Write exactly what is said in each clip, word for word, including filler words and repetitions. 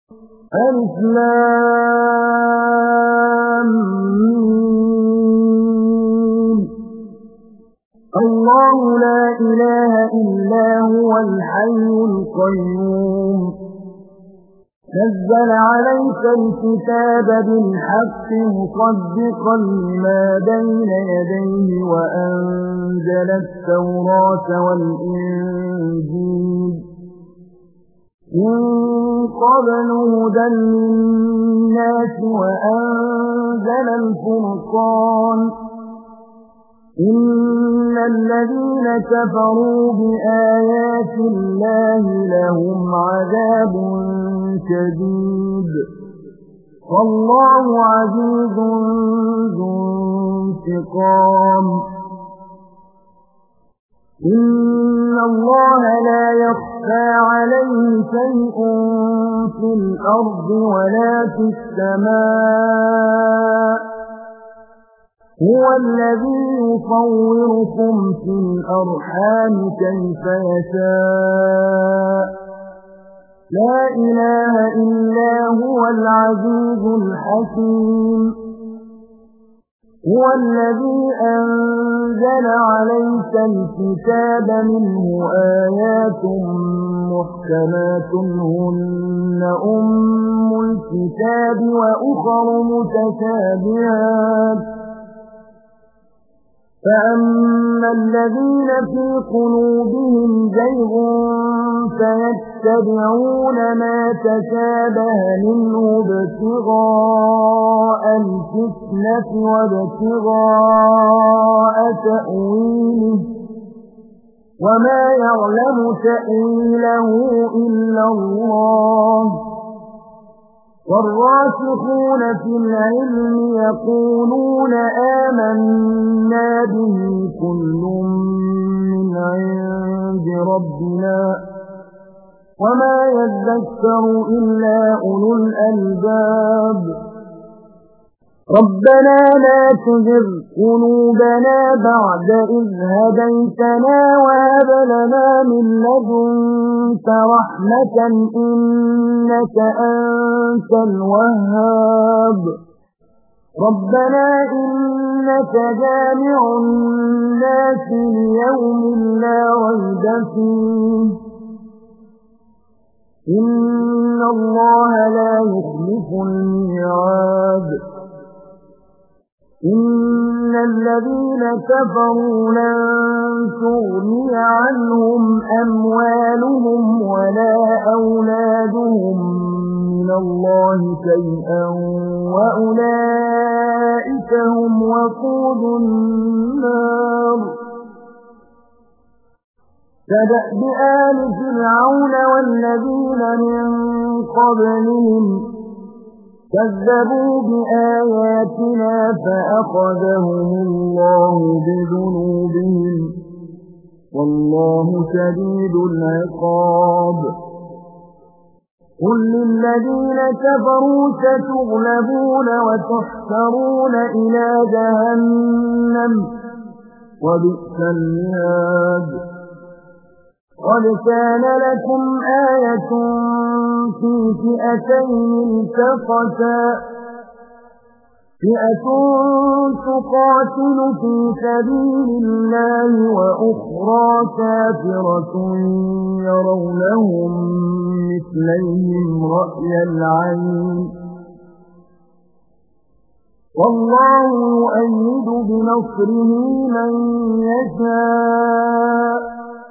ألف لام ميم. الله لا إله إلا هو الحي القيوم نزل عليك الكتاب بالحق مصدقا لما بين يديه وأنزل التوراة والإنجيل من قبل هدى للناس وأنزل الفرقان إن الذين كفروا بآيات الله لهم عذاب شديد والله عزيز ذو انتقام إن الله لا يخفى عليه شيء في الأرض ولا في السماء هو الذي يصوركم في الأرحام كيف يشاء لا إله إلا هو العزيز الحكيم هو الذي أنزل عليك الكتاب منه آيات محكمات هن أم الكتاب وأخر متشابهات فأما الذين في قلوبهم زيغ فيتبعون ما تشابه منه ابتغاء الفتنة وابتغاء تأويله وما يعلم تأويله إلا الله والراسخون في العلم يقولون آمنا به كل من عند ربنا وما يذكر إلا أولو الألباب ربنا لا تزغ قلوبنا بعد إذ هديتنا وهب لنا من لدنك رحمة إنك أنت الوهاب ربنا إنك جامع الناس ليوم لا ريب فيه إن الله لا يخلف الميعاد إن الذين كفروا لن تغني عنهم أموالهم ولا أولادهم من الله شيئا وأولئك هم وقود النار كدأب آل فرعون والذين من قبلهم كذبوا بآياتنا فأخذهم الله بذنوبهم والله شديد العقاب قل للذين كفروا ستغلبون وتحشرون إلى جهنم وبئس المهاد قد كان لكم آية في فئتين التقتا فئة تقاتل في سبيل الله وأخرى كافرة يرونهم مثليهم رأي العين والله يؤيد بنصره من يشاء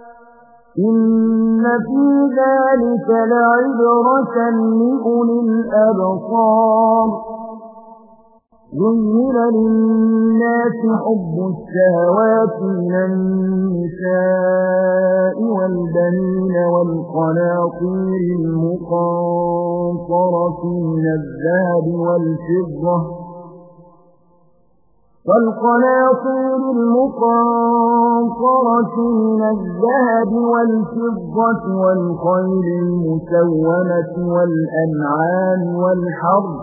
إن في ذلك لعبرة لأولي الأبصار زين للناس حب الشهوات من النساء والبنين والقناطير المقنطرة من الذهب والفضة والقناطير المقنطرة من الذهب والفضة والخيل المسومة والأنعام والحرث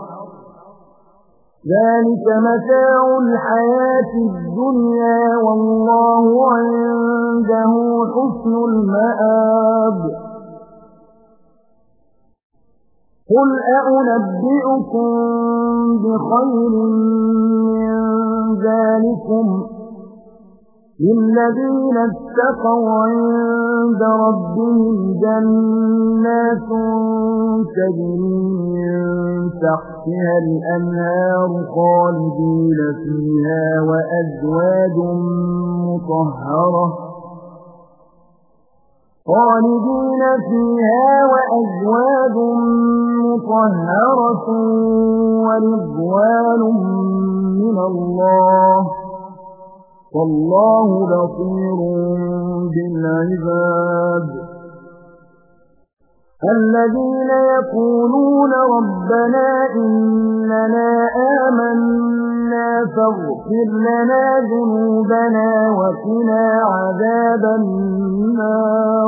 ذلك متاع الحياة الدنيا والله عنده حسن المآب قل أأنبئكم بخير من ذلكم للذين اتقوا عند ربهم جنات تجري من تحتها الأنهار خالدين فيها وأزواج مطهرة خالدين فيها وأزواج مطهرة ورضوان من الله والله بصير بالعباد الذين يقولون ربنا إننا آمنا فاغفر لنا ذنوبنا وقنا عذاب النار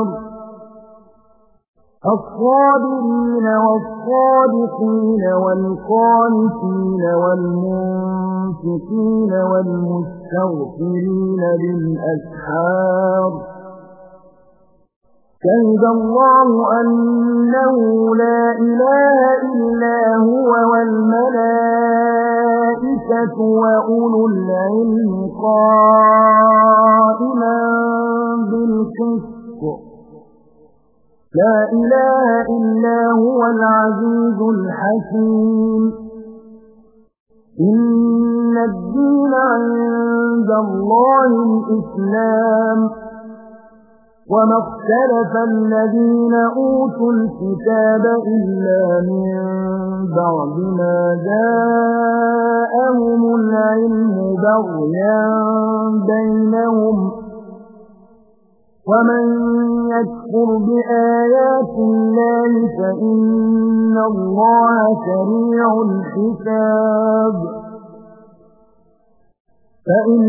الصابرين والصادقين والقانتين والمنفقين والمستغفرين بالأسحار شهد الله أنه لا إله إلا هو والملائكة وأولو العلم قائما بالقسط لا إله إلا هو العزيز الحكيم إن الدين عند الله الإسلام وما اختلف الذين أوتوا الكتاب إلا من بعد ما جاءهم العلم بغيا بينهم ومن يكفر بآيات الله فإن الله سريع الحساب فإن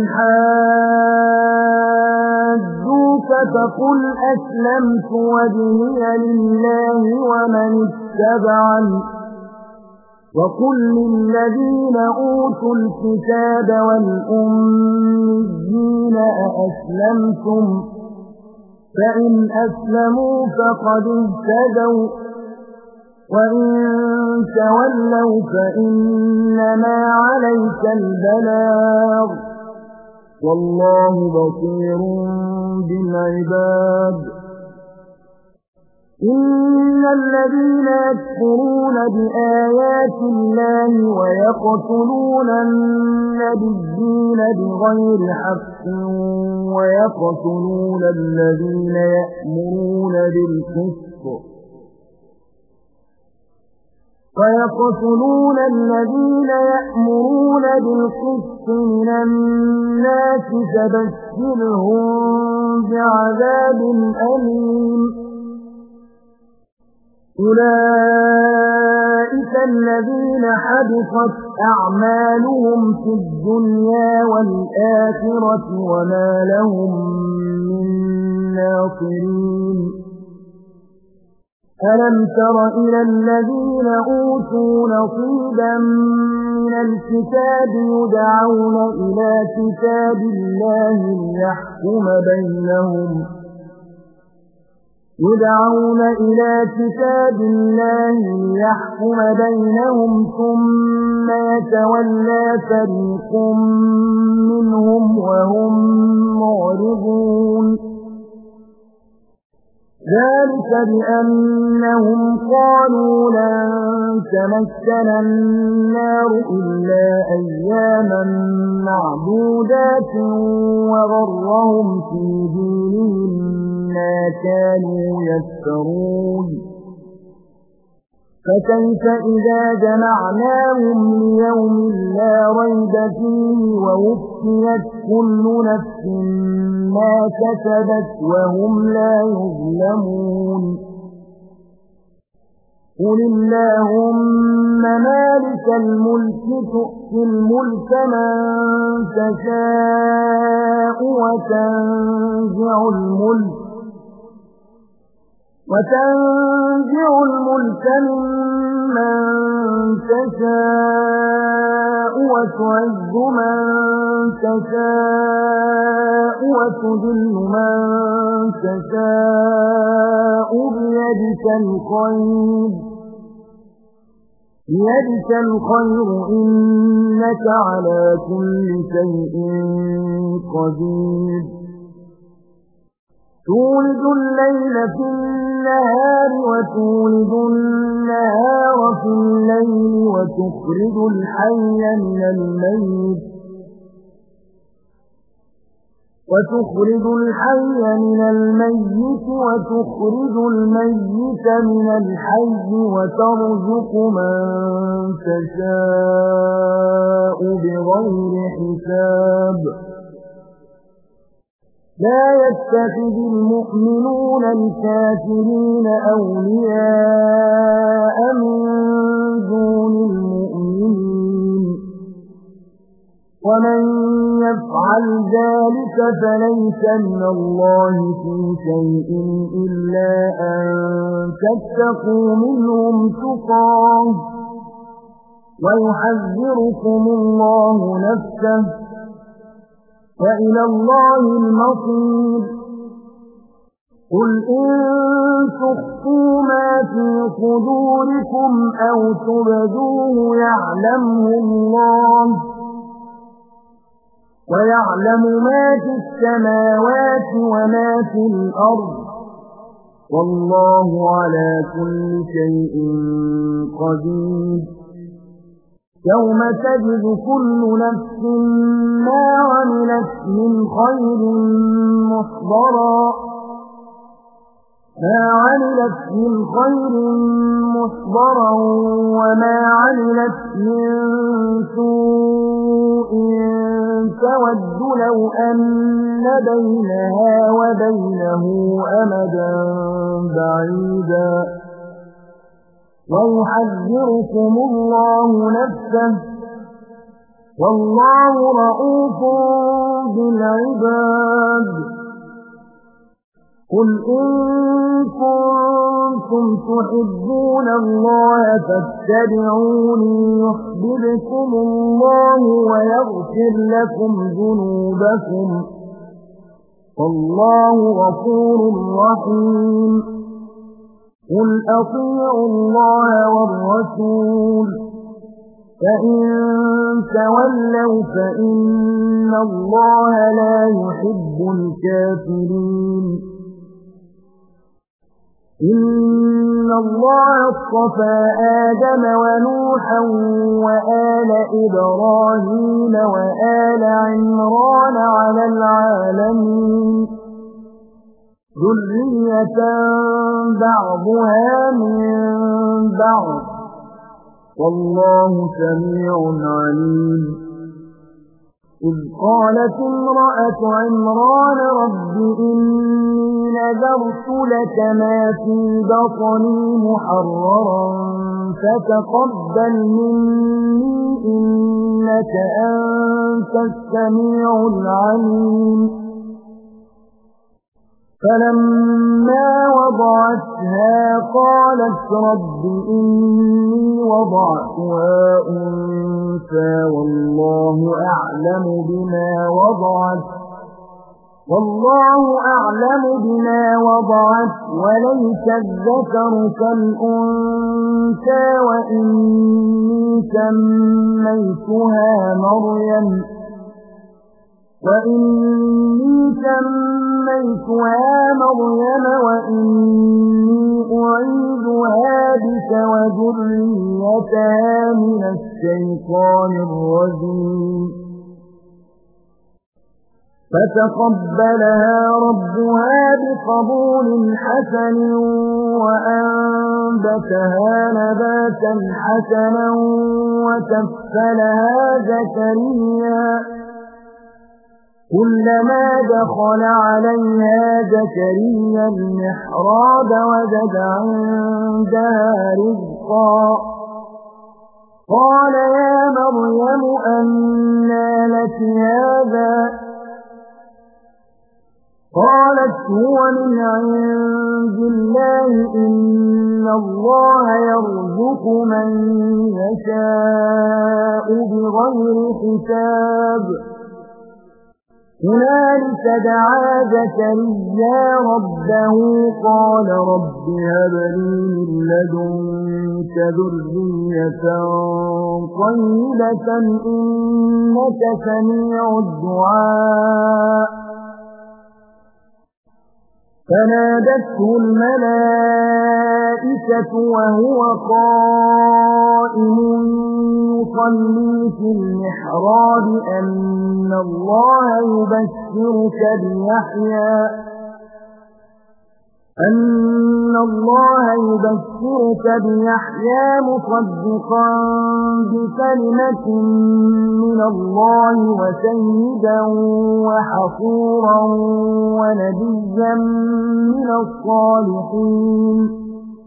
حاجوك فقل أسلمت وجهي لله ومن اتبعني وقل للذين أوتوا الكتاب والأميين أأسلمتم فإن أسلموا فقد اهتدوا وإن تولوا فإنما عليك البلاغ والله بصير بالعباد إن الذين يكفرون بآيات الله ويقتلون النبيين بغير حق ويقتلون الذين يأمرون بالقسط ويقتلون الذين يأمرون بالقسط من الناس فبشرهم بعذاب أليم أولئك الذين حبطت أعمالهم في الدنيا والآخرة وما لهم من ناصرين ألم تر إلى الذين أوتوا نصيبا من الكتاب يدعون إلى كتاب الله ليحكم بينهم يدعون إلى كتاب الله ليحكم بينهم ثم يتولى فريق منهم وهم معرضون ذلك بأنهم قالوا لن تمسنا النار إلا أياما معدودات وغرهم في دينهم ما كانوا يفترون فكيف إذا جمعناهم ليوم لا ريب فيه ووفيت كل نفس ما كسبت وهم لا يظلمون قل اللهم مالك الملك تؤتي الملك من تشاء وتنزع الملك وتنزع الملك ممن تشاء وتعز من تشاء وتذل من تشاء بيدك الخير بيدك الخير إنك على كل شيء قدير تولد الليل في النهار وتولد النهار في الليل وتخرج الحي من الميت وتخرج الحي من الميت وتخرج الميت من الحي وترزق من تشاء بغير حساب لا يتخذ المؤمنون الكافرين أولياء من دون المؤمنين ومن يفعل ذلك فليس من الله في شيء إلا أن تتقوا منهم تقاه ويحذركم الله نفسه وإلى الله المصير قل إن تخفوا ما في صدوركم أو تبدوه يعلمه الله ويعلم ما في السماوات وما في الأرض والله على كل شيء قدير يوم تجد كل نفس ما عملت من خير محضرا ما عملت من خير محضرا وما عملت من سوء تود لو أن بينها وبينه أمدا بعيدا ويحذركم الله نفسه والله رؤوف بالعباد قل إن كنتم تحبون الله فاتبعوني يحببكم الله ويغفر لكم ذنوبكم والله غفور رحيم قل أطيعوا الله والرسول فإن تولوا فإن الله لا يحب الكافرين إن الله اصطفى آدم ونوحا وآل إبراهيم وآل عمران على العالمين ذرية بعضها من بعض والله سميع عليم إذ قالت امرأة عمران رب إني نذرت لك ما في بطني محررا فتقبل مني إنك أنت السميع العليم فلما وضعتها قالت رب إني وضعتها أنثى والله أعلم بما وضعت والله أعلم بما وضعت وليس الذكر كالأنثى وإني سميتها مريم وإني سميتها مريم وإني أعيذها بك وذريتها من الشيطان الرجيم فتقبلها ربها بقبول حسن وأنبتها نباتا حسنا وكفلها زكريا كلما دخل عليها زكريا المحراب وجد عندها رزقا قال يا مريم أنى لك هذا قالت هو من عند الله إن الله يرزق من يشاء بغير حساب هنالك دعا زكريا ربه قال رب هب لي من لدنك ذرية طيبة إنك سميع الدعاء فنادته الملائكة وهو قائم يصلي في المحراب أن الله يبشرك بيحيى أن الله يبشرك بيحيى مصدقا بكلمة من الله وسيدا وحصورا ونبيا من الصالحين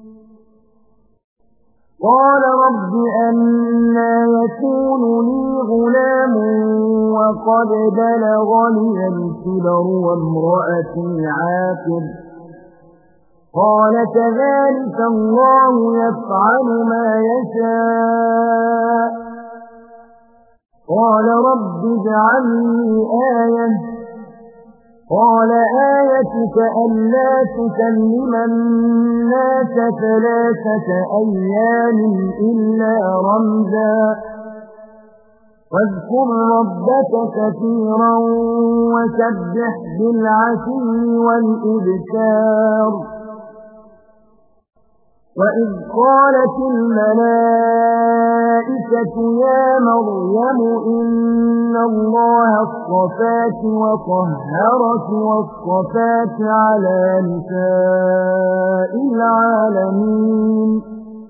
قال رب أنى يكون لي غلام وقد بلغني الكبر وامرأتي عاقر قال كذلك الله يفعل ما يشاء قال رب اجعل لي آية قال آيتك ألا تكلم الناس ثلاثة أيام إلا رمزا واذكر ربك كثيرا وسبح بالعشي والإبكار وإذ قالت الملائكة يا مريم إن الله اصطفاك وطهرك واصطفاك على نساء العالمين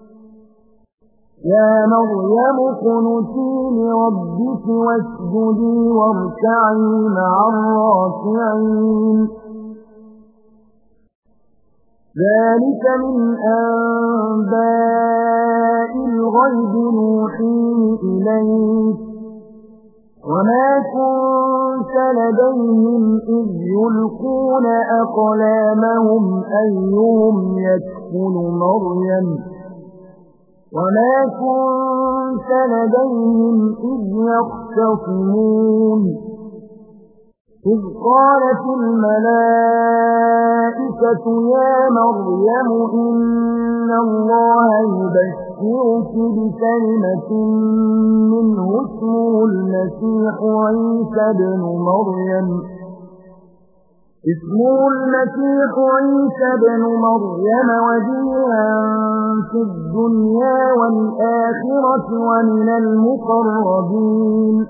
يا مريم اقنتي لربك واسجدي واركعي مع الراكعين ذلك من أنباء الغيب نوحيه إليك وما كنت لديهم إذ يلقون أقلامهم أيهم يكفل مريم وما كنت لديهم إذ يختصمون إذ قالت الملائكة يا مريم إن الله يبشرك بكلمة منه اسمه المسيح عيسى ابن مريم اسمه المسيح عيسى ابن مريم وجيها في الدنيا والآخرة ومن المقربين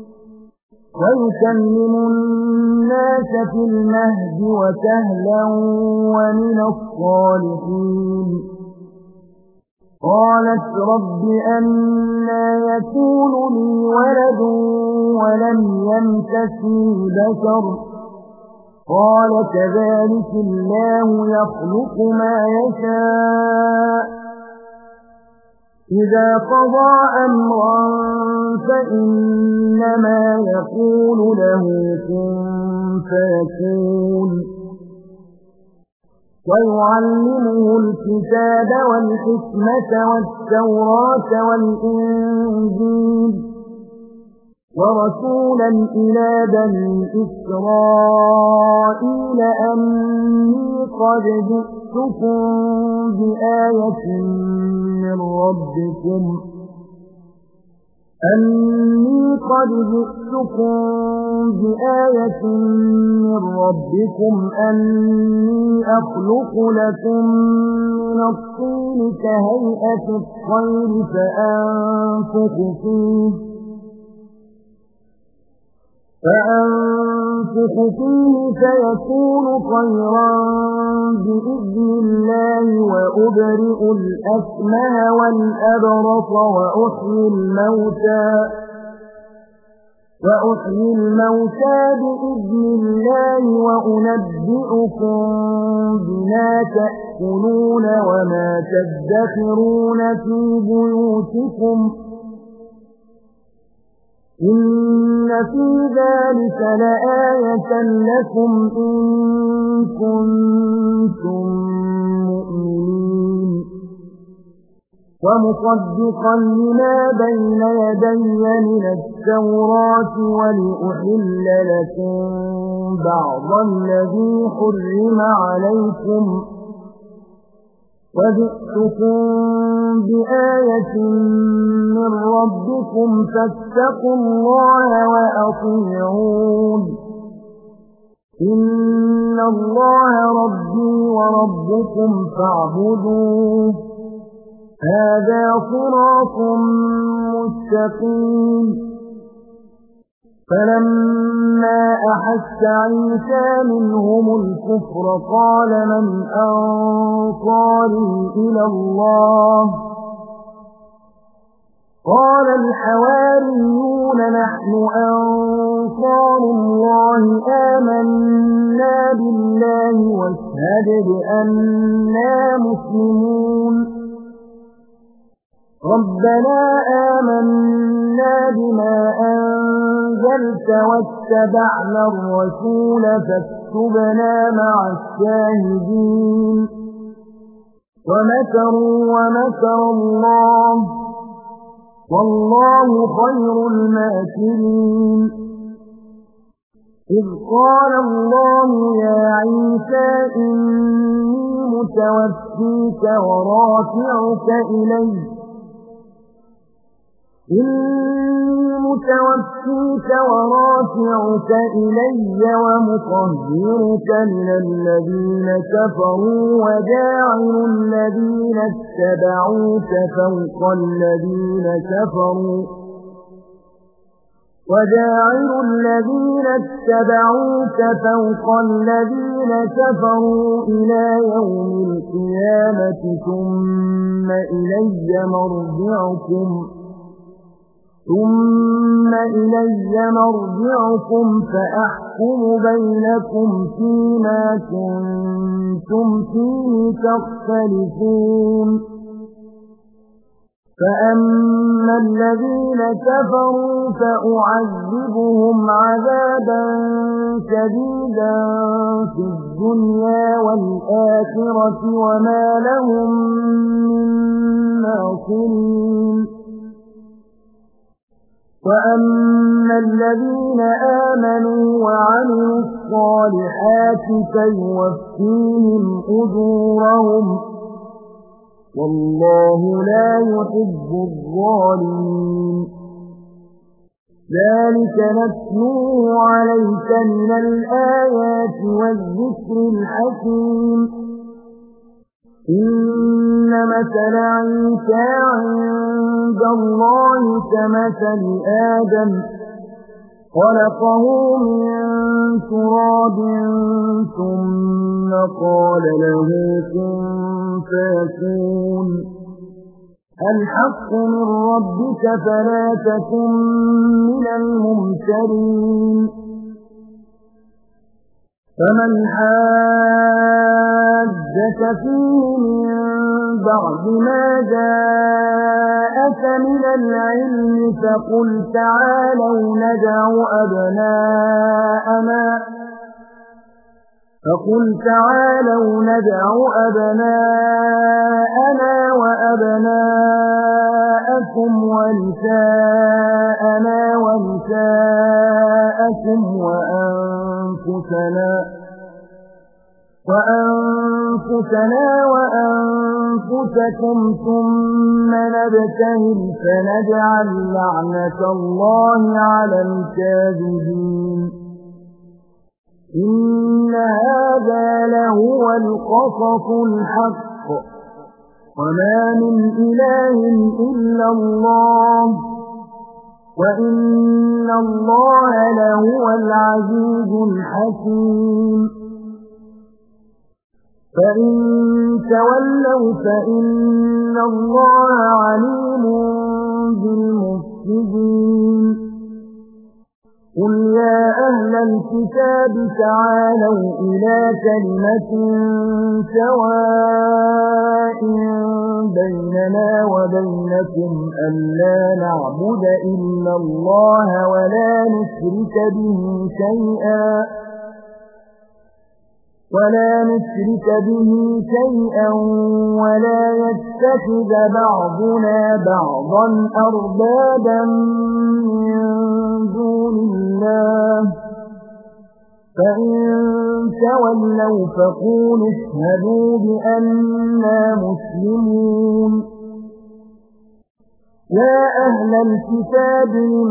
ويكلم الناس في المهد وكهلا ومن الصالحين قالت رب أنى يكون لي ولد ولم يمسسني بشر قال كذلك الله يخلق ما يشاء إذا قضى أمرا فإنما يقول له كن فيكون ويعلمه الكتاب والحكمة والتوراة والإنجيل ورسولا إلى بني إسرائيل أني قد جئتكم بآية من ربكم أني قد جئتكم بآية من ربكم أني أخلق لكم من الطين كهيئة الطير فأنفخ فيه فأنفخ فيه فيكون طيرا بإذن الله وأبرئ الأكمه والأبرص وأحيي الموتى وأحيي الموتى بإذن الله وأنبئكم بما تأكلون وما تدخرون في بيوتكم إن في ذلك لآية لكم إن كنتم مؤمنين ومصدقا لما بين يدي من التوراة ولأحل لكم بعض الذي حرم عليكم وجئتكم بآية من ربكم فاتقوا الله وأطيعون إن الله ربي وربكم فاعبدوه هذا صراط مستقيم فلما أحس عيسى منهم الكفر قال من أنصاري إلى الله قال الحواريون نحن أنصار الله آمنا بالله واشهد بأننا مسلمون ربنا آمنا بما أنزلت واتبعنا الرسول فاكتبنا مع الشاهدين ومكروا ومكر الله والله خير الماكرين إذ قال الله يا عيسى إني متوفيك ورافعك إلي إني متوفيك ورافعك إلي ومطهرك من الذين كفروا وجاعل الذين اتبعوك فوق الذين كفروا وجاعل الذين اتبعوك فوق الذين كفروا إلى يوم القيامة ثم إلي مرجعكم ثم إلي مرجعكم فأحكم بينكم فيما كنتم فيه تختلفون فأما الذين كفروا فأعذبهم عذابا شديدا في الدنيا والآخرة وما لهم من ناصرين وأما الذين آمنوا وعملوا الصالحات فيوفيهم أجورهم والله لا يحب الظالمين ذلك نتلوه عليك من الآيات والذكر الحكيم إن مثل عيسى عند الله كمثل آدم خلقه من تراب ثم قال له كن فيكون الحق من ربك فلا تكن من الممترين فمن حاجك فيه من بعد ما جاءك من العلم فقل تعالوا ندع أبناءنا فقل تعالوا ندع أبناءنا وأبناءكم ونساءنا ونساءكم وأنفسنا وأنفسنا وأنفسكم ثم نبتهل فنجعل لعنة الله على الكاذبين إن هذا لهو القصص الحق وما من إله إلا الله وإن الله لهو العزيز الحكيم فإن تولوا فإن الله عليم بالمفسدين قل يا أهل الكتاب تعالوا إلى كلمة سواء بيننا وبينكم ألا نعبد إلا الله ولا نشرك به شيئا ولا نشرك به شيئا ولا يتخذ بعضنا بعضا أربابا من دون الله فإن تولوا فقولوا اشهدوا بأننا مسلمون يا أهل الكتاب لم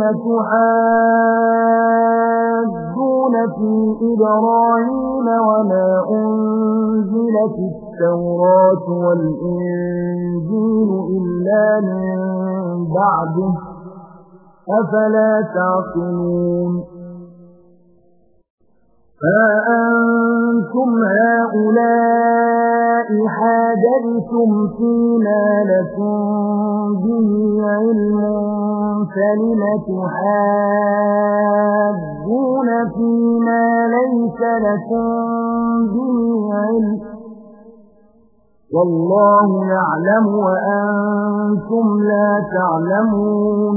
تحاجون في إبراهيم وما أنزلت التوراة والإنجيل إلا من بعده أفلا تعقلون فأنتم هؤلاء حاججتم فيما لكم به علم فلم تحاجون فيما ليس لكم به علم والله يعلم وأنتم لا تعلمون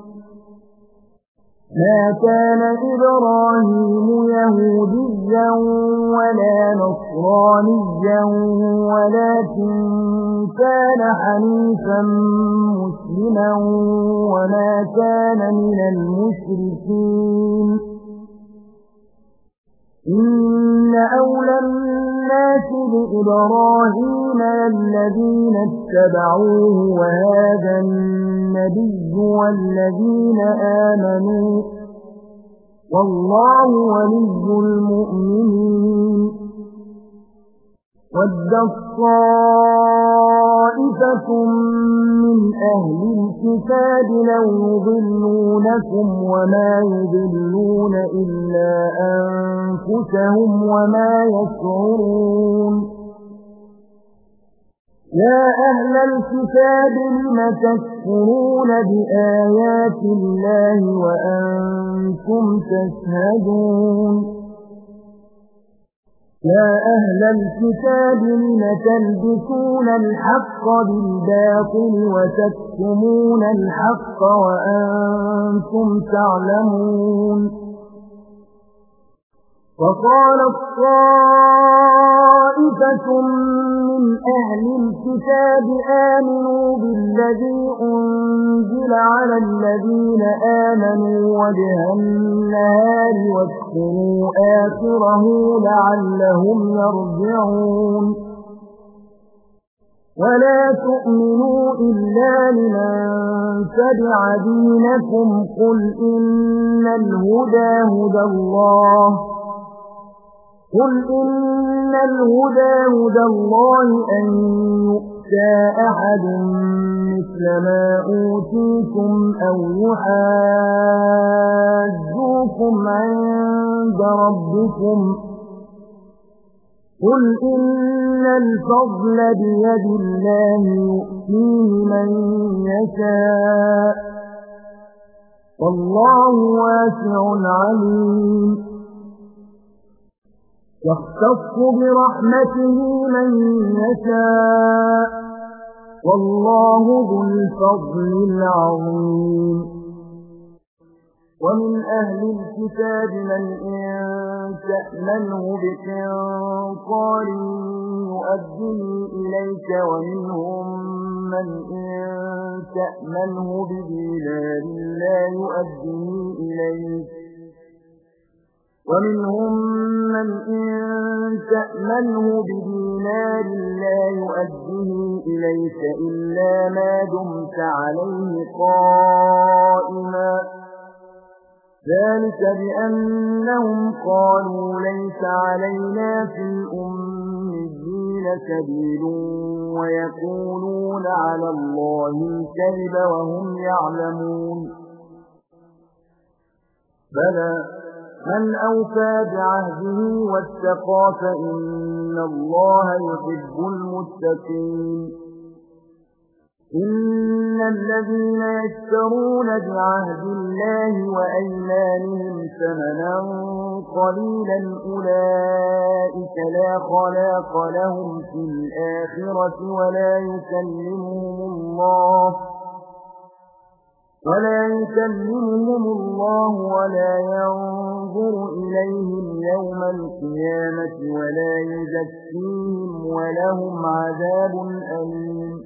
ما كان إبراهيم يهوديا ولا نصرانيا ولكن كان حنيفا مسلما وما كان من المشركين إن أولى الناس بإبراهيم الذين اتبعوه وهذا النبي والذين آمنوا والله ولي المؤمنين ود طائفة من أهل الكتاب لو يضلونكم وما يضلون إلا أنفسهم وما يشعرون يا أهل الكتاب لم تكفرون بآيات الله وأنتم تشهدون يا أهل الكتاب لم تلبسون الحق بالباطل وتكتمون الحق وأنتم تعلمون وقالت طائفة من أهل الكتاب آمنوا بالذي أنزل على الذين آمنوا وجه النهار واذكروا آخره لعلهم يرجعون ولا تؤمنوا إلا لمن تبع دينكم قل إن الهدى هدى الله قل إن الهدى هدى الله أن يؤتى أحد مثل ما أوتيتم أو يحاجوكم عند ربكم قل إن الفضل بيد الله يؤتيه من يشاء والله واسع عليم يختص برحمته من يشاء والله ذو الفضل العظيم ومن أهل الكتاب من إن تأمنه بقنطار يؤديه إليك ومنهم من إن تأمنه بدينار لا يؤديه إليك ومنهم من إن تأمنه بدينار لا يؤديه إليك إلا ما دمت عليه قائما ذلك بأنهم قالوا ليس علينا في الأميين سبيل ويقولون على الله الكذب وهم يعلمون بلى من أوفى بعهده واتقى فإن الله يحب المتقين إن الذين يشترون بعهد الله وأيمانهم ثمنا قليلا أولئك لا خلاق لهم في الآخرة ولا يكلمهم الله ولا يكلمهم الله ولا ينظر إليهم يوم القيامة ولا يزكيهم ولهم عذاب أليم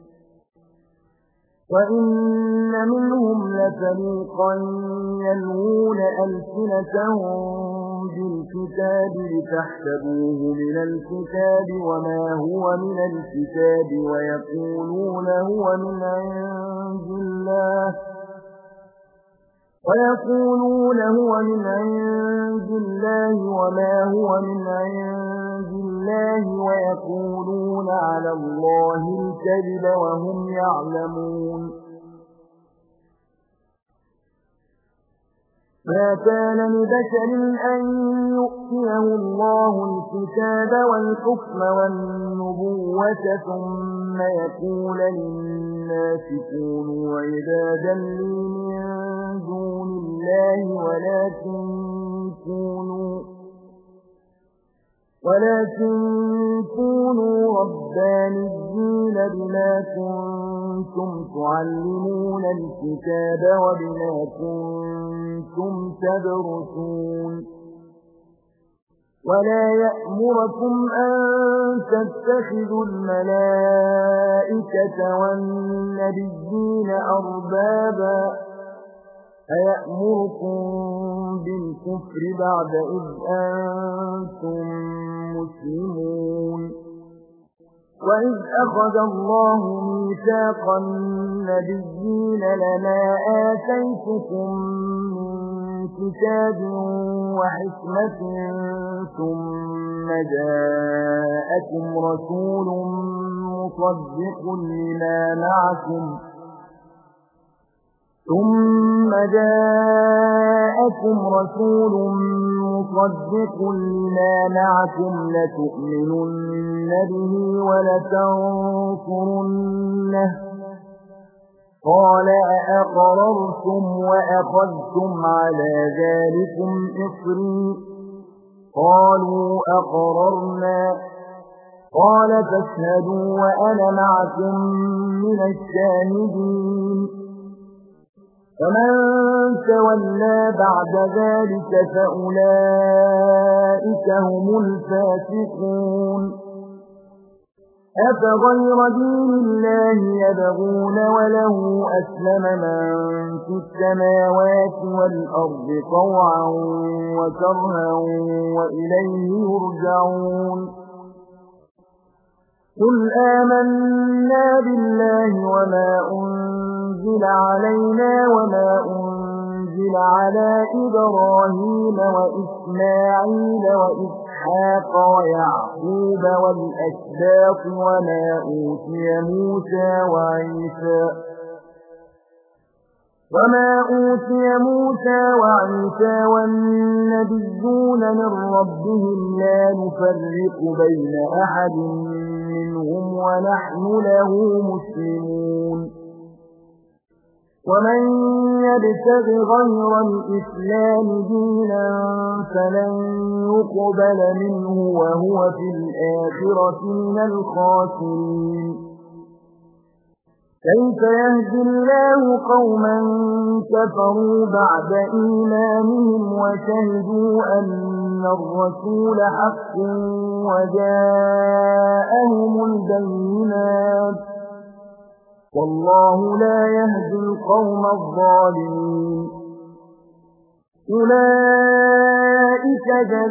وإن منهم لفريقا يلوون ألسنتهم بالكتاب لتحسبوه من الكتاب وما هو من الكتاب ويقولون هو من عند الله ويقولون هو من عند الله وما هو من عند الله ويقولون على الله الكذب وهم يعلمون ما كان لبشر أن يؤتيه الله الكتاب والحكم والنبوة ثم يقول للناس كونوا عبادا لي من دون الله ولكن كونوا ولكن كونوا ربانيين بما كنتم تعلمون الكتاب وبما كنتم تدرسون ولا يأمركم أن تتخذوا الملائكة والنبيين أربابا أيأمركم بالكفر بعد إذ أنتم مسلمون وإذ أخذ الله ميثاق النبيين لما آتيتكم من كتاب وحكمة ثم جاءكم رسول مصدق لما معكم ثم جاءكم رسول مصدق لما معكم لتؤمنن به ولتنصرنه قال أأقررتم وأخذتم على ذلكم إصري قالوا أقررنا قال فاشهدوا وأنا معكم من الشاهدين فمن تولى بعد ذلك فأولئك هم الفاسقون أفغير دين الله يبغون وله أسلم من في السماوات والأرض طوعا وكرها وإليه يرجعون قل آمنا بالله وما أنزل علينا وما أنزل على إبراهيم وإسماعيل وإسحاق ويعقوب والأسباط وما أوتي موسى وعيسى وما أوتي موسى وعيسى والنبيون من ربهم لا نفرق بين أحد منهم ونحن له مسلمون ومن يبتغ غير الإسلام دينا فلن يقبل منه وهو في الآخرة من الخاسرين كيف يهدي الله قوما كفروا بعد إيمانهم وشهدوا أن الرسول حق وجاءهم البينات والله لا يهدي القوم الظالمين أولئك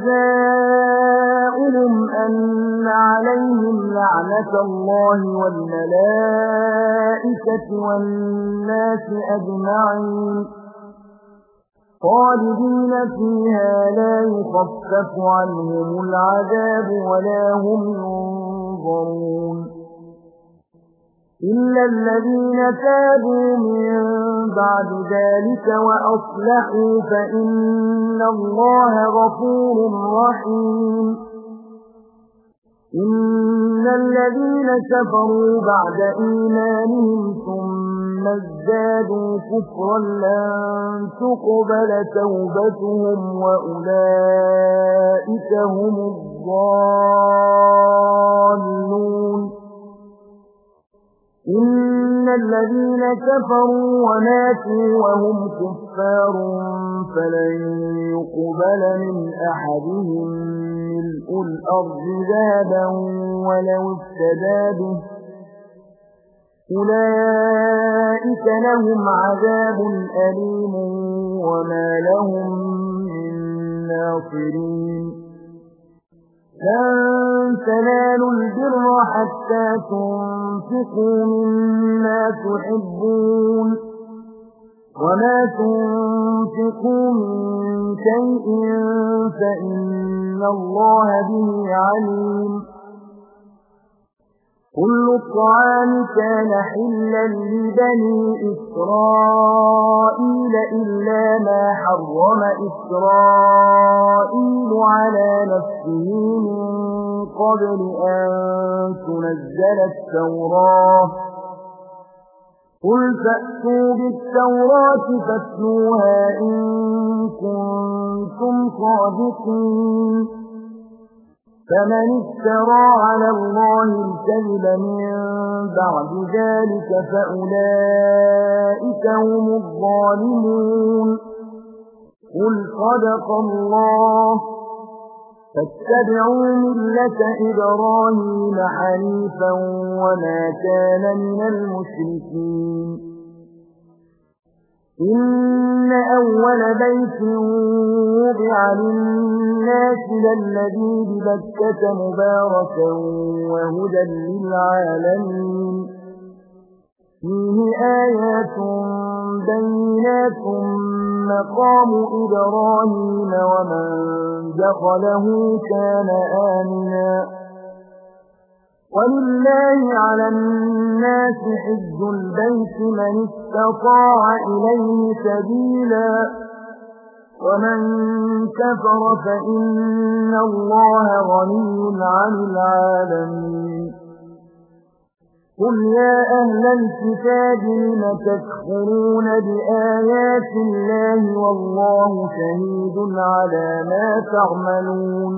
جزاؤهم أن عليهم لعنة الله والملائكة والناس أجمعين خالدين فيها لا يخفف عنهم العذاب ولا هم ينظرون إلا الذين تابوا من بعد ذلك وأصلحوا فإن الله غفور رحيم إن الذين كفروا بعد إيمانهم ثم ازدادوا كفرا لن تقبل توبتهم وأولئك هم الضالون إن الذين كفروا وماتوا وهم كفار فلن يقبل من أحدهم ملء الأرض ذهبا ولو افتدى به أولئك لهم عذاب أليم وما لهم من ناصرين لن تنالوا البر حتى تنفقوا مما تحبون وما تنفقوا من شيء فإن الله به عليم كل الطعام كان حلا لبني إسرائيل إلا ما حرم إسرائيل على نفسه من قبل أن تنزل التوراة قل فأتوا بالتوراة فاتلوها إن كنتم صادقين فمن افترى على الله الكذب من بعد ذلك فأولئك هم الظالمون قل صدق الله فاتبعوا ملة إبراهيم حنيفا وما كان من المشركين إن أول بيت وضع للناس للذي ببكة مباركا وهدى للعالمين فيه آيات بينات مقام إبراهيم ومن دخله كان آمنا ولله على الناس حج البيت من استطاع إليه سبيلا ومن كفر فإن الله غني عن العالمين قل يا أهل الكتاب لم تكفرون بآيات الله والله شهيد على ما تعملون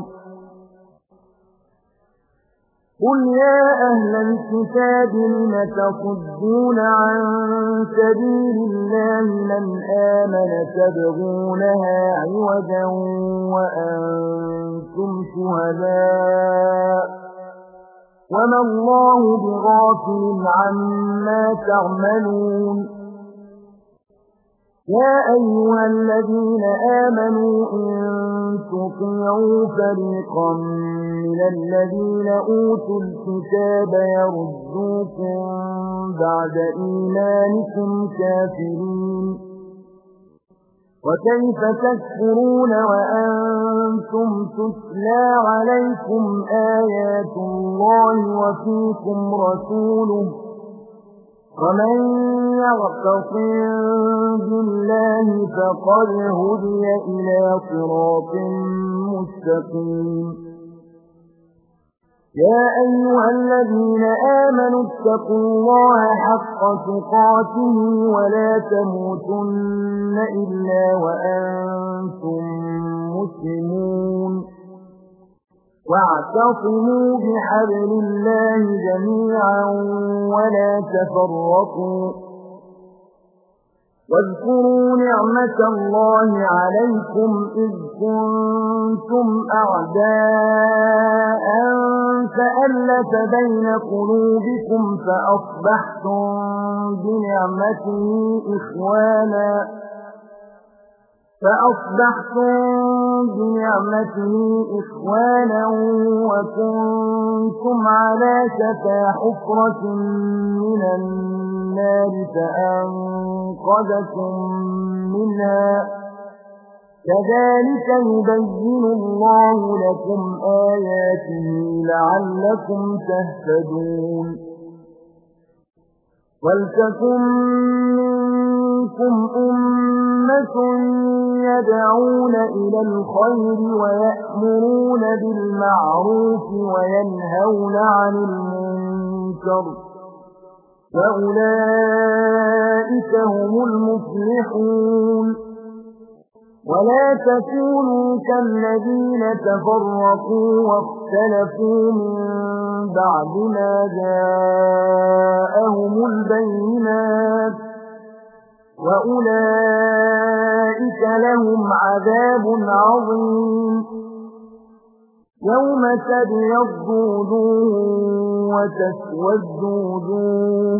قل يا أهل الكتاب لم تصدون عن سبيل الله من آمن تبغونها عوجا وأنتم شهداء وما الله بغافل عما تعملون يا أيها الذين آمنوا إن تطيعوا فريقا من الذين أوتوا الكتاب يردوكم بعد إيمانكم كافرين وكيف تكفرون وأنتم تتلى عليكم آيات الله وفيكم رسوله ومن يعتصم بالله فقد هدي إلى صراط مستقيم يا أيها الذين آمنوا اتقوا الله حق تقاته ولا تموتن إلا وأنتم مسلمون واعتصموا بحبل الله جميعا ولا تفرقوا واذكروا نعمة الله عليكم إذ كنتم أعداء فألف بين قلوبكم فأصبحتم بنعمته إخوانا فأصبحتم بنعمته إخوانا وكنتم على شفا حفرة من النار فأنقذكم منها كذلك يبين الله لكم آياته لعلكم تهتدون ولتكن منكم أمة يدعون إلى الخير ويأمرون بالمعروف وينهون عن المنكر وأولئك هم المفلحون ولا تكونوا كالذين تفرقوا واختلفوا من بعد ما جاءهم البينات وأولئك لهم عذاب عظيم يوم تبيض وجوه وتسود وجوه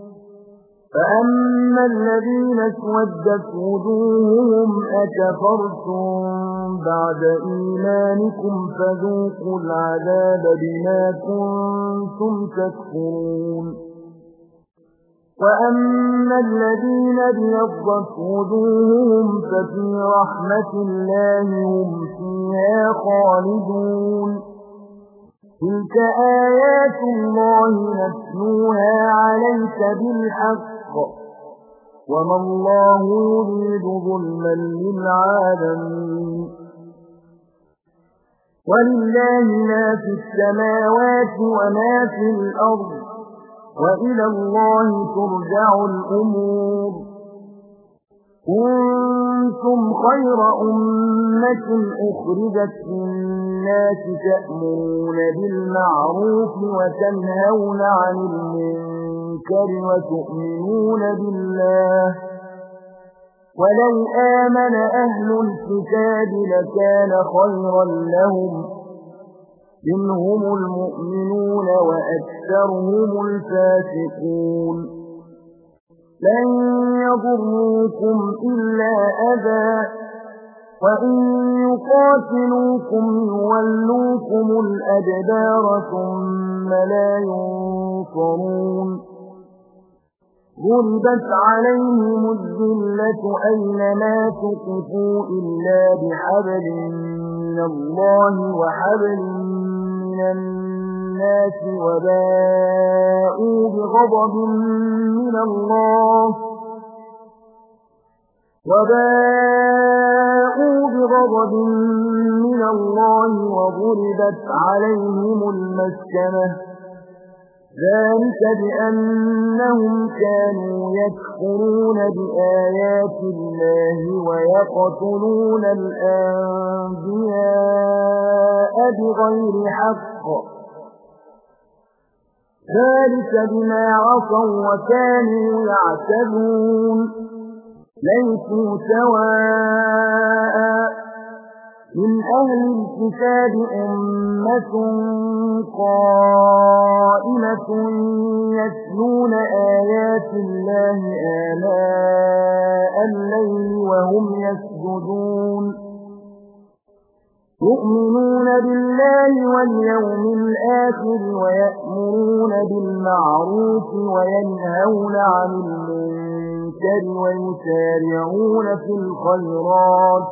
فأما الذين اسودت وجوههم أكفرتم بعد إيمانكم فذوقوا العذاب بما كنتم تكفرون وأما الذين ابيضت وجوههم ففي رحمة الله هم فيها خالدون تلك آيات الله نتلوها عليك بالحق وما الله يريد ظلما للعالمين ولله ما في السماوات وما في الأرض وإلى الله ترجع الأمور كنتم خير أمة أخرجت للناس تأمرون بالمعروف وتنهون عن المنكر وتؤمنون بالله ولو آمن أهل الكتاب لكان خيرا لهم منهم المؤمنون وأكثرهم الفاسقون لن يضروكم إلا أذى وإن يقاتلوكم يولوكم الأدبار ثم لا ينصرون ضربت عليهم الذلة أينما تقفوا إلا بحبل من الله وحبل من الناس وباءوا بغضب من الله وباءوا بغضب من الله وضربت عليهم المسكنة ذلك بأنهم كانوا يكفرون بآيات الله ويقتلون الأنبياء بغير حق ذلك بما عصوا وكانوا يعتدون ليسوا سواء من أهل الكتاب أمة قائمة يتلون آيات الله آناء الليل وهم يسجدون يؤمنون بالله واليوم الآخر ويأمرون بالمعروف وينهون عن المنكر ويسارعون في الخيرات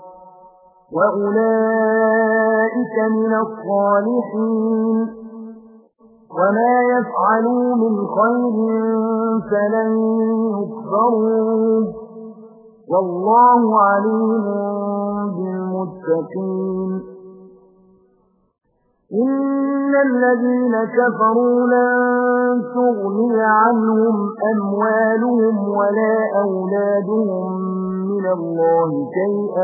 وأولئك من الصالحين وما يفعلوا من خير فلن يكفروه والله عليم بالمتقين إن الذين كفروا لن تغني عنهم أموالهم ولا أولادهم من الله شيئا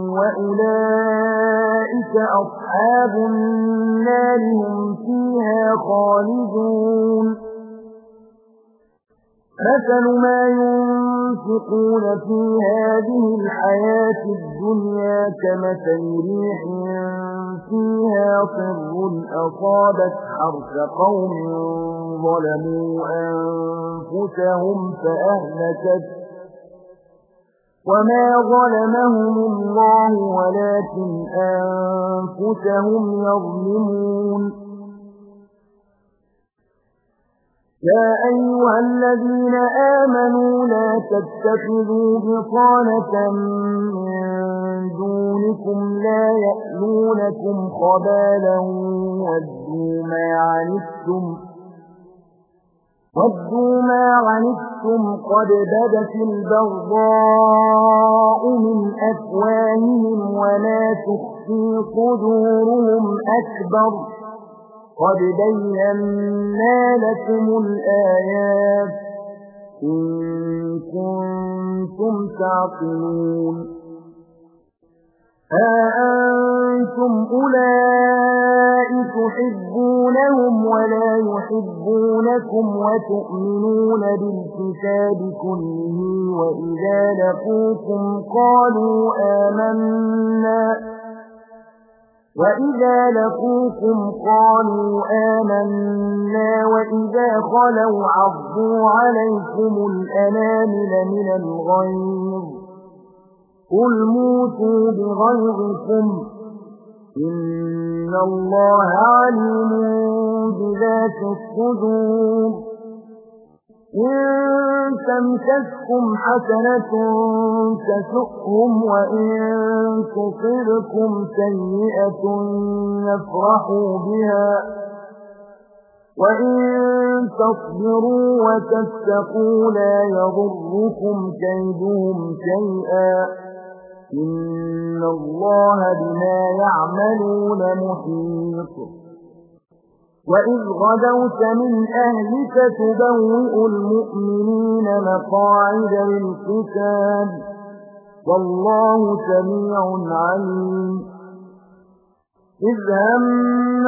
وأولئك أصحاب النار هم فيها خالدون مثل ما ينفقون في هذه الحياة الدنيا كمثل ريح فيها صر أصابت حرث قوم ظلموا أنفسهم فأهلكت وما ظلمهم الله ولكن أنفسهم يظلمون يا أيها الذين آمنوا لا تتخذوا بطانة من دونكم لا يألونكم خبالا ودوا ما عنتم وَدُّوا مَا عَنِتُّمْ قَدْ بَدَتِ الْبَغْضَاءُ مِنْ أَفْوَاهِهِمْ وَمَا تُخْفِي صُدُورُهُمْ أَكْبَرُ قَدْ بَيَّنَّا لَكُمُ الْآيَاتِ إِن كُنتُمْ تَعْقِلُونَ ها أنتم أولئك تحبونهم ولا يحبونكم وتؤمنون بالكتاب كله وإذا لقوكم قالوا آمنا وَإِذَا لَقُوكُمْ قَالُوا آمَنَّا وَإِذَا خَلَوْا عَضُّوا عَلَيْكُمُ الْأَنَامِلَ مِنَ الْغَيْظِ قُلْ مُوتُوا بِغَيْظِكُمْ إِنَّ اللَّهَ عَلِيمٌ بِذَاتِ الصُّدُورِ إِن تَمْسَسْكُمْ حَسَنَةٌ تَسُؤْهُمْ وَإِن تُصِبْكُمْ سَيِّئَةٌ يَفْرَحُوا بِهَا وَإِن تَصْبِرُوا وَتَتَّقُوا لَا يَضُرُّكُمْ كَيْدُهُمْ شَيْئًا إِنَّ اللَّهَ بِمَا يَعْمَلُونَ مُحِيطٌ وَإِذْ غَدَوْتَ مِنْ أَهْلِكَ تُبَوِّئُ الْمُؤْمِنِينَ مَقَاعِدَ لِلْقِتَالِ وَاللَّهُ سَمِيعٌ عَلِيمٌ إِذْ هَمَّ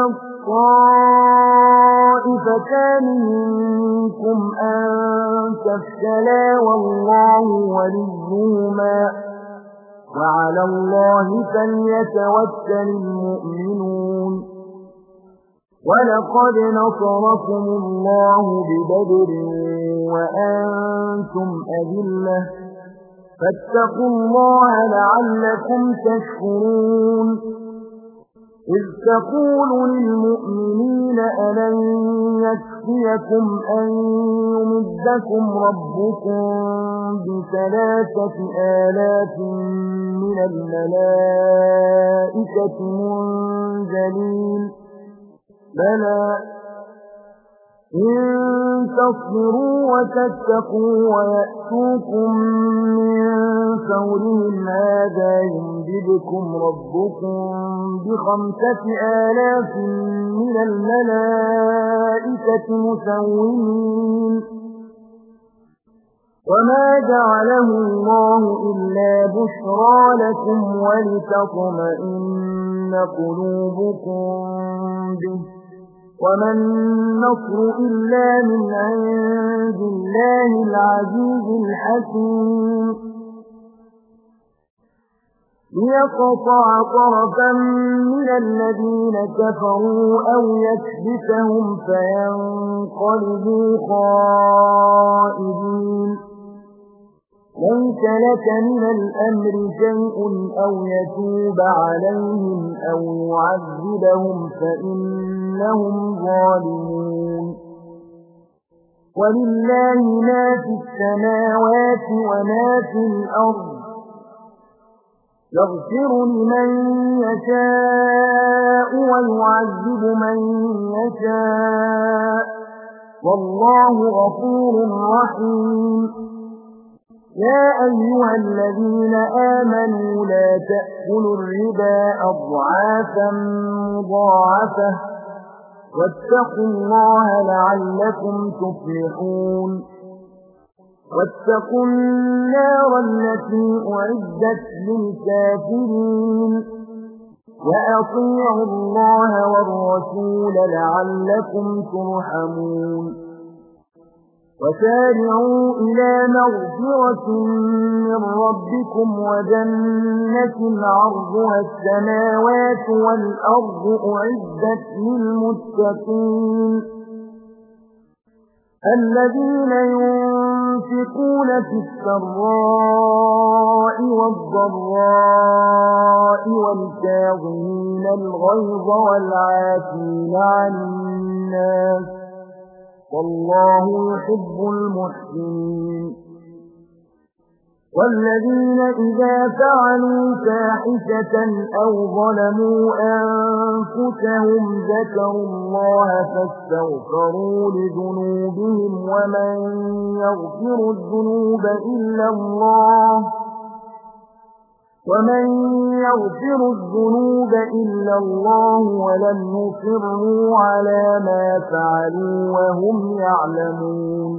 الطَّائِفَتَانِ مِنكُمْ أَن تَفْشَلَا وَاللَّهُ وَلِيُّهُمَا وَعَلَى اللَّهِ فَلْيَتَوَكَّلِ الْمُؤْمِنُونَ وَلَقَدْ نَصَرَكُمُ اللَّهُ بِبَدْرٍ وَأَنْتُمْ أَذِلَّةٌ فَاتَّقُوا اللَّهَ لَعَلَّكُمْ تَشْكُرُونَ إِذْ تَقُولُ لِلْمُؤْمِنِينَ أَلَنْ يَكْفِيَكُمْ أَنْ يُمِدَّكُمْ رَبُّكُمْ بِثَلَاثَةِ آلَافٍ مِنَ الْمَلَائِكَةِ مُنْزَلِينَ بلى إن تصبروا وتتقوا ويأتوكم من فورهم هذا يمددكم ربكم بخمسة آلاف من الملائكة مسومين وما جعله الله إلا بشرى لكم ولتطمئن قلوبكم به وما النصر إلا من عند الله العزيز الحكيم ليقطع طرفا من الذين كفروا أو يكبتهم فينقلبوا خائبين ليس لك من الأمر شيء أو يتوب عليهم أو يعذبهم فإنهم ظالمون ولله ما في السماوات وما في الأرض يغفر لمن يشاء ويعذب من يشاء والله غفور رحيم يا أيها الذين آمنوا لا تأكلوا الربا أضعافا مضاعفة واتقوا الله لعلكم تفلحون واتقوا النار التي أعدت للكافرين وأطيعوا الله والرسول لعلكم ترحمون وسارعوا إلى مغفرة من ربكم وجنة عرضها السماوات والأرض أعدت للمتقين الذين ينفقون في السراء والضراء والكاظمين الغيظ والعافين عن الناس والله يحب المحسنين والذين إذا فعلوا فاحشة أو ظلموا أنفسهم ذكروا الله فاستغفروا لذنوبهم ومن يغفر الذنوب إلا الله ومن يغفر الذنوب إلا الله ولم يصروا على ما فعلوا وهم يعلمون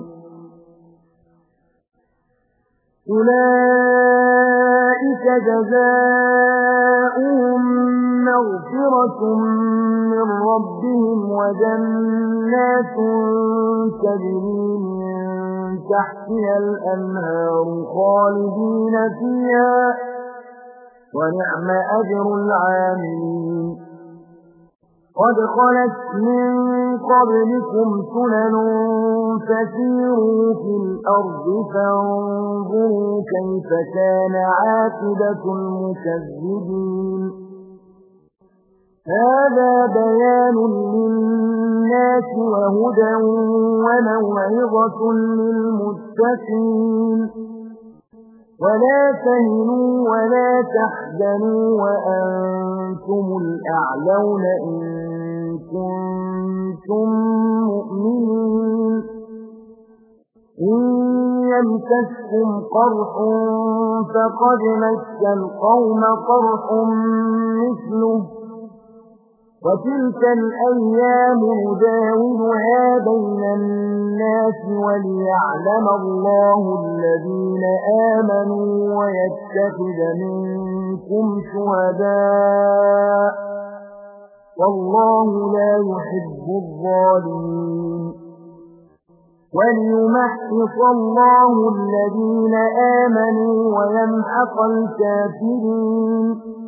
أولئك جزاؤهم مغفرة من ربهم وجنات تجري من تحتها الأنهار خالدين فيها ونعم أجر العاملين قد خلت من قبلكم سنن فسيروا في الأرض فانظروا كيف كان عاقبة المكذبين هذا بيان للناس وهدى وموعظة للمتقين ولا تهنوا ولا تحزنوا وأنتم الأعلون إن كنتم مؤمنين إن يمسسكم قرح فقد مس القوم قرح مثله وتلك الأيام نداولها بين الناس وليعلم الله الذين آمنوا ويتخذ منكم شهداء والله لا يحب الظالمين وليمحص الله الذين آمنوا ويمحق الكافرين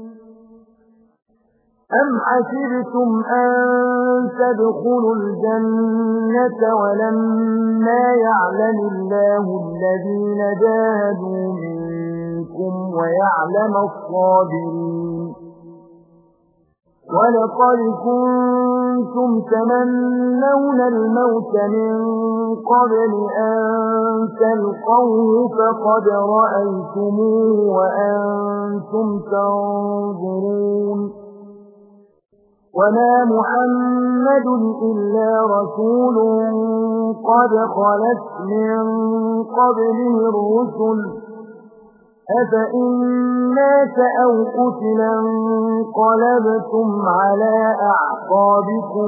أم حسبتم أن تدخلوا الجنة ولما يعلم الله الذين جاهدوا منكم ويعلم الصابرين ولقد كنتم تمنون الموت من قبل أن تلقوه فقد رأيتموه وأنتم تنظرون وما محمد إلا رسول قد خلت من قبله الرسل أفإن مات أو قتلا انقلبتم على أعقابكم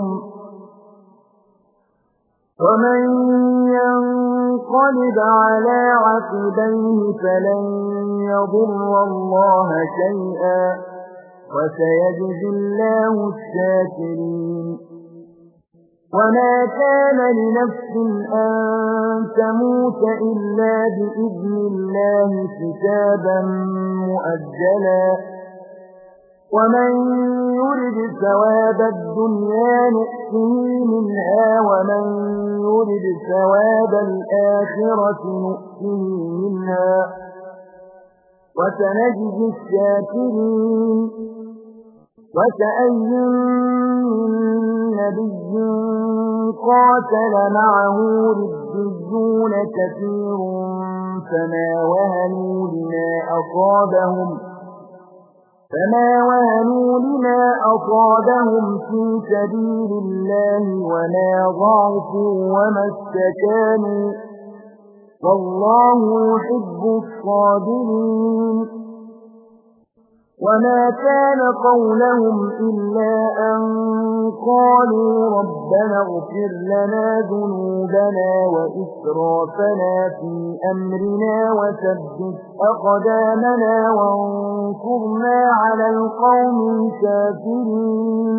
ومن ينقلب على عقبيه فلن يضر الله شيئا وسيجزي الله الشاكرين وما كان لنفس أن تموت إلا بإذن الله كتابا مؤجلا ومن يرد ثواب الدنيا نؤته منها ومن يرد ثواب الآخرة نؤته منها وسنجزي الشاكرين وكأي من نبي قاتل معه ربيون كثير فما وهنوا لما أصابهم فما وهنوا لما أصابهم في سبيل الله وما ضعفوا وما استكانوا والله يحب الصابرين وما كان قولهم إلا أن قالوا ربنا اغفر لنا ذنوبنا وإسرافنا في أمرنا وثبت أقدامنا وانصرنا على القوم الكافرين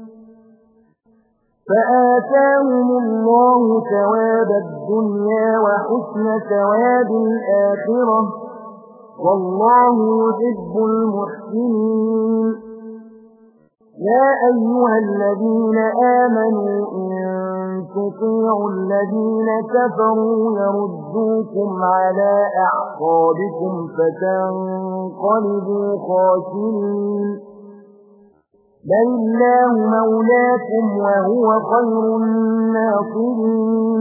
فآتاهم الله ثواب الدنيا وحسن ثواب الآخرة والله يحب المحسنين يا أيها الذين آمنوا إن تطيعوا الذين كفروا يردوكم على أعقابكم فتنقلبوا خاسرين بل الله مولاكم وهو خير الناصرين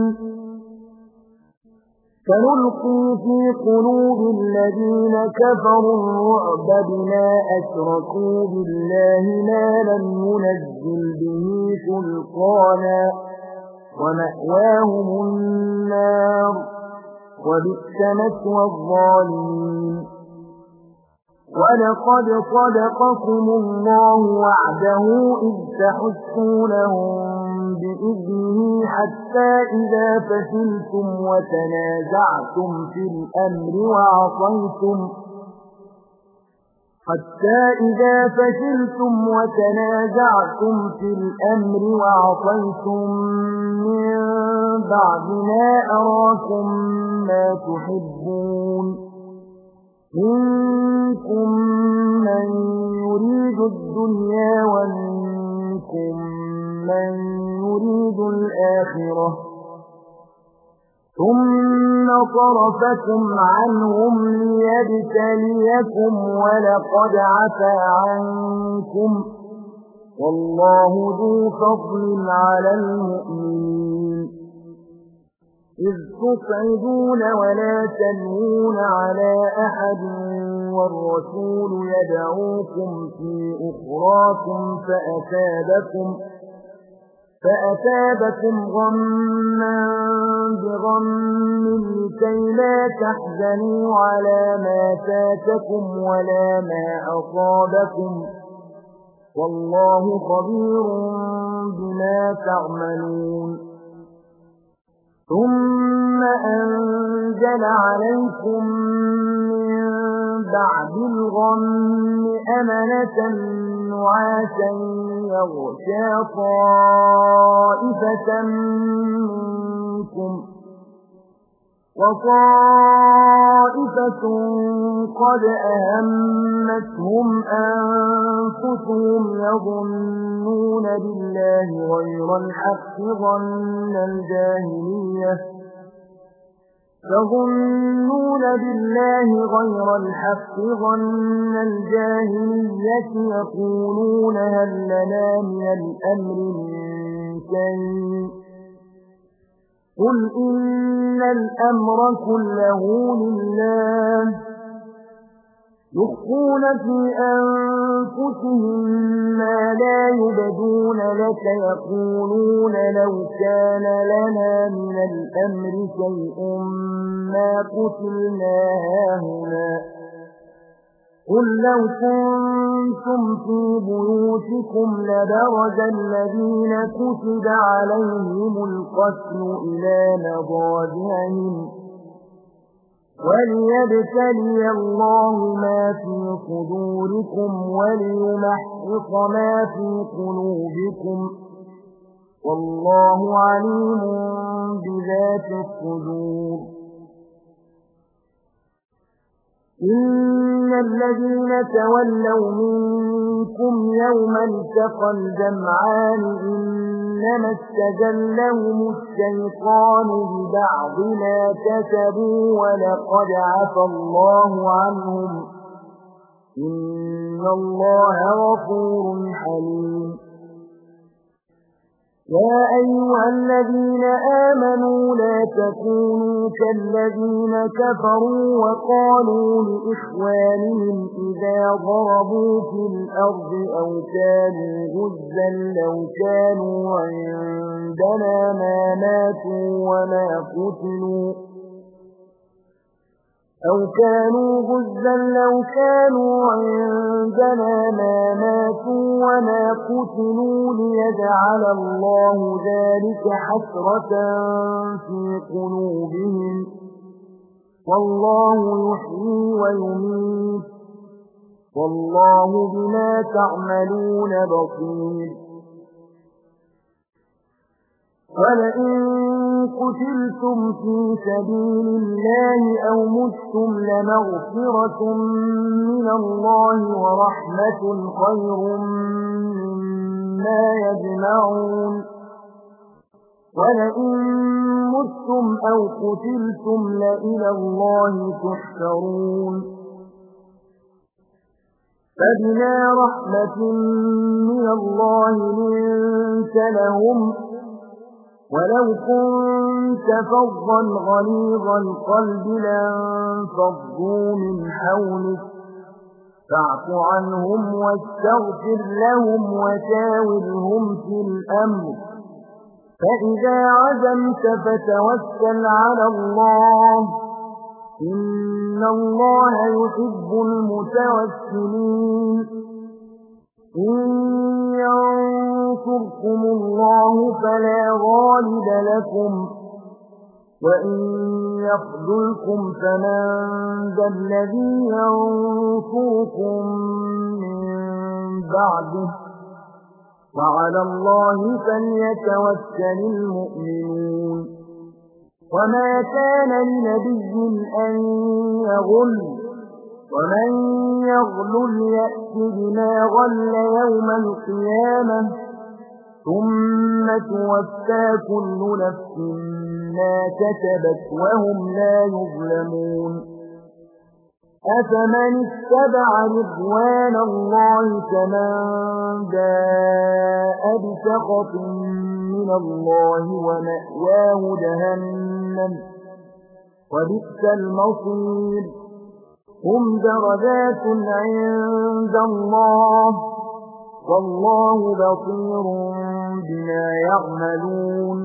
سنلقي في قلوب الذين كفروا الرعب بما أشركوا بالله ما لم ينزل به سلطانا ومأواهم النار وبئس مثوى الظالمين ولقد صدقكم الله وعده إذ تحسونهم بإذنه حتى إذا فشلتم وتنازعتم في الأمر وعصيتم حتى إذا فشلتم وتنازعتم في الأمر وعصيتم من بعد ما أراكم ما تحبون منكم من يريد الدنيا ومنكم من يريد الآخرة ثم صرفكم عنهم ليبتليكم ولقد عفا عنكم والله ذو فضل على المؤمنين إذ تصعدون ولا تلوون على أحد والرسول يدعوكم في أخراكم فأثابكم فأثابكم غما بغم لكي لا تحزنوا على ما فاتكم ولا ما أصابكم والله خبير بما تعملون ثم أنزل عليكم من بعد الغم أمنة نعاسا يغشى طائفة منكم وطائفة قد أهمتهم أنفسهم يظنون بالله غير الحق ظن الجاهلية يظنون بالله غير الحق ظن الجاهلية يقولون هل لنا من الأمر من شيء قل إن الأمر كله لله يخفون في أنفسهم ما لا يبدون لك يقولون لو كان لنا من الأمر شيء ما قتلنا هاهنا قل لو كنتم في بيوتكم لبرز الذين كتب عليهم القتل إلى مضاجعهم وليبتلي الله ما في صدوركم وليمحص ما في قلوبكم والله عليم بذات الصدور إن الذين تولوا منكم يوم التقى الجمعان إنما استزلهم الشيطان ببعض ما كسبوا ولقد عفا الله عنهم إن الله غفور حليم يا أيها الذين آمنوا لا تكونوا كالذين كفروا وقالوا لإخوانهم إذا ضربوا في الأرض أو كانوا غزا لو كانوا عندنا ما ماتوا وما قتلوا أو كانوا غزا لو كانوا عندنا ما ماتوا وما قتلوا ليجعل الله ذلك حسرة في قلوبهم والله يحيي ويميت والله بما تعملون بصير ولئن قتلتم في سبيل الله أو متم لمغفرة من الله ورحمة خير مما يجمعون ولئن متم أو قتلتم لإلى الله تحشرون فبما رحمة من الله لنت لهم ولو كنت فظا غليظ القلب لانفضوا من حولك فاعف عنهم واستغفر لهم وشاورهم في الأمر فإذا عزمت فتوكل على الله إن الله يحب المتوكلين إن ينصركم الله فلا غالب لكم وإن يخذلكم فمن ذا الذي ينصركم من بعده وعلى الله فليتوكل المؤمنون وما كان لنبي أن يغل ومن يغل يأت بما غل يوم القيامة ثم توفى كل نفس ما كسبت وهم لا يظلمون أفمن اتبع رضوان الله كمن باء بسخط من الله ومأواه جهنم وبئس المصير هم درجات عند الله والله بصير بما يعملون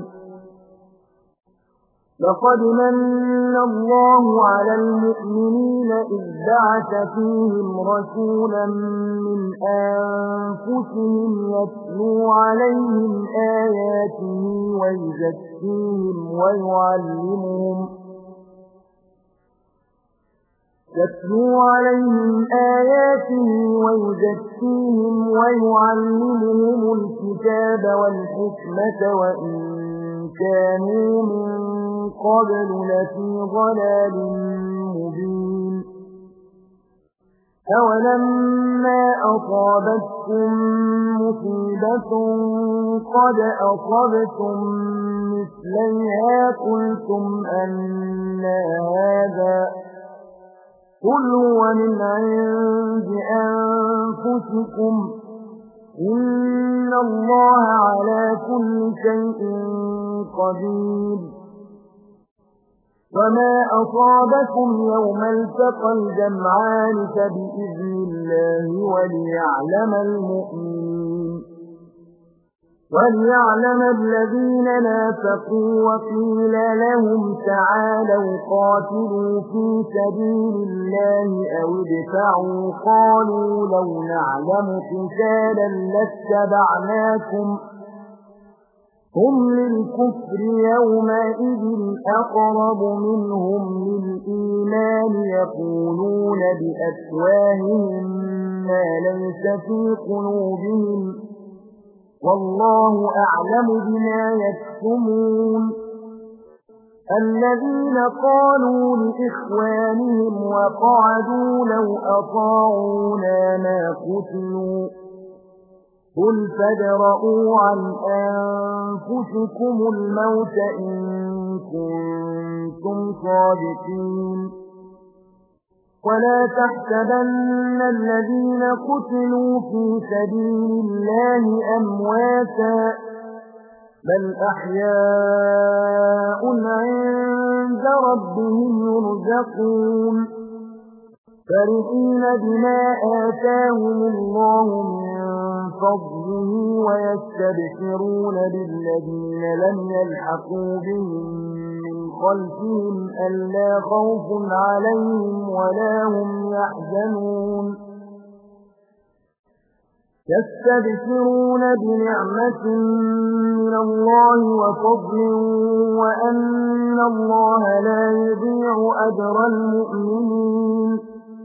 لقد من الله على المؤمنين إذ بعث فيهم رسولا من أنفسهم يتلو عليهم آياته ويزكيهم ويعلمهم يتلو عليهم آياته ويزكيهم ويعلمهم الكتاب والحكمة وإن كانوا من قبل لفي ضلال مبين أولما أصابتكم مصيبة قد أصبتم مثليها قلتم أن هذا قل هو من عند أنفسكم إن الله على كل شيء قدير وما أصابكم يوم التقى الجمعان فبإذن الله وليعلم المؤمنين وليعلم الذين نافقوا وقيل لهم تعالوا قاتلوا في سبيل الله أو ادفعوا قالوا لو نعلم قتالا لاتبعناكم هم للكفر يومئذ أقرب منهم للإيمان يقولون بأفواههم ما ليس في قلوبهم والله أعلم بما يكتمون الذين قالوا لإخوانهم وقعدوا لو أطاعونا ما قتلوا قل فادرءوا عن أنفسكم الموت إن كنتم صادقين ولا تحسبن الذين قتلوا في سبيل الله أمواتا بل أحياء عند ربهم يرزقون فرحين بما آتاهم الله من فضله ويستبشرون بالذين لم يلحقوا بهم من خلفهم ألا خوف عليهم ولا هم يحزنون يستبشرون بنعمة من الله وفضل وأن الله لا يضيع أجر المؤمنين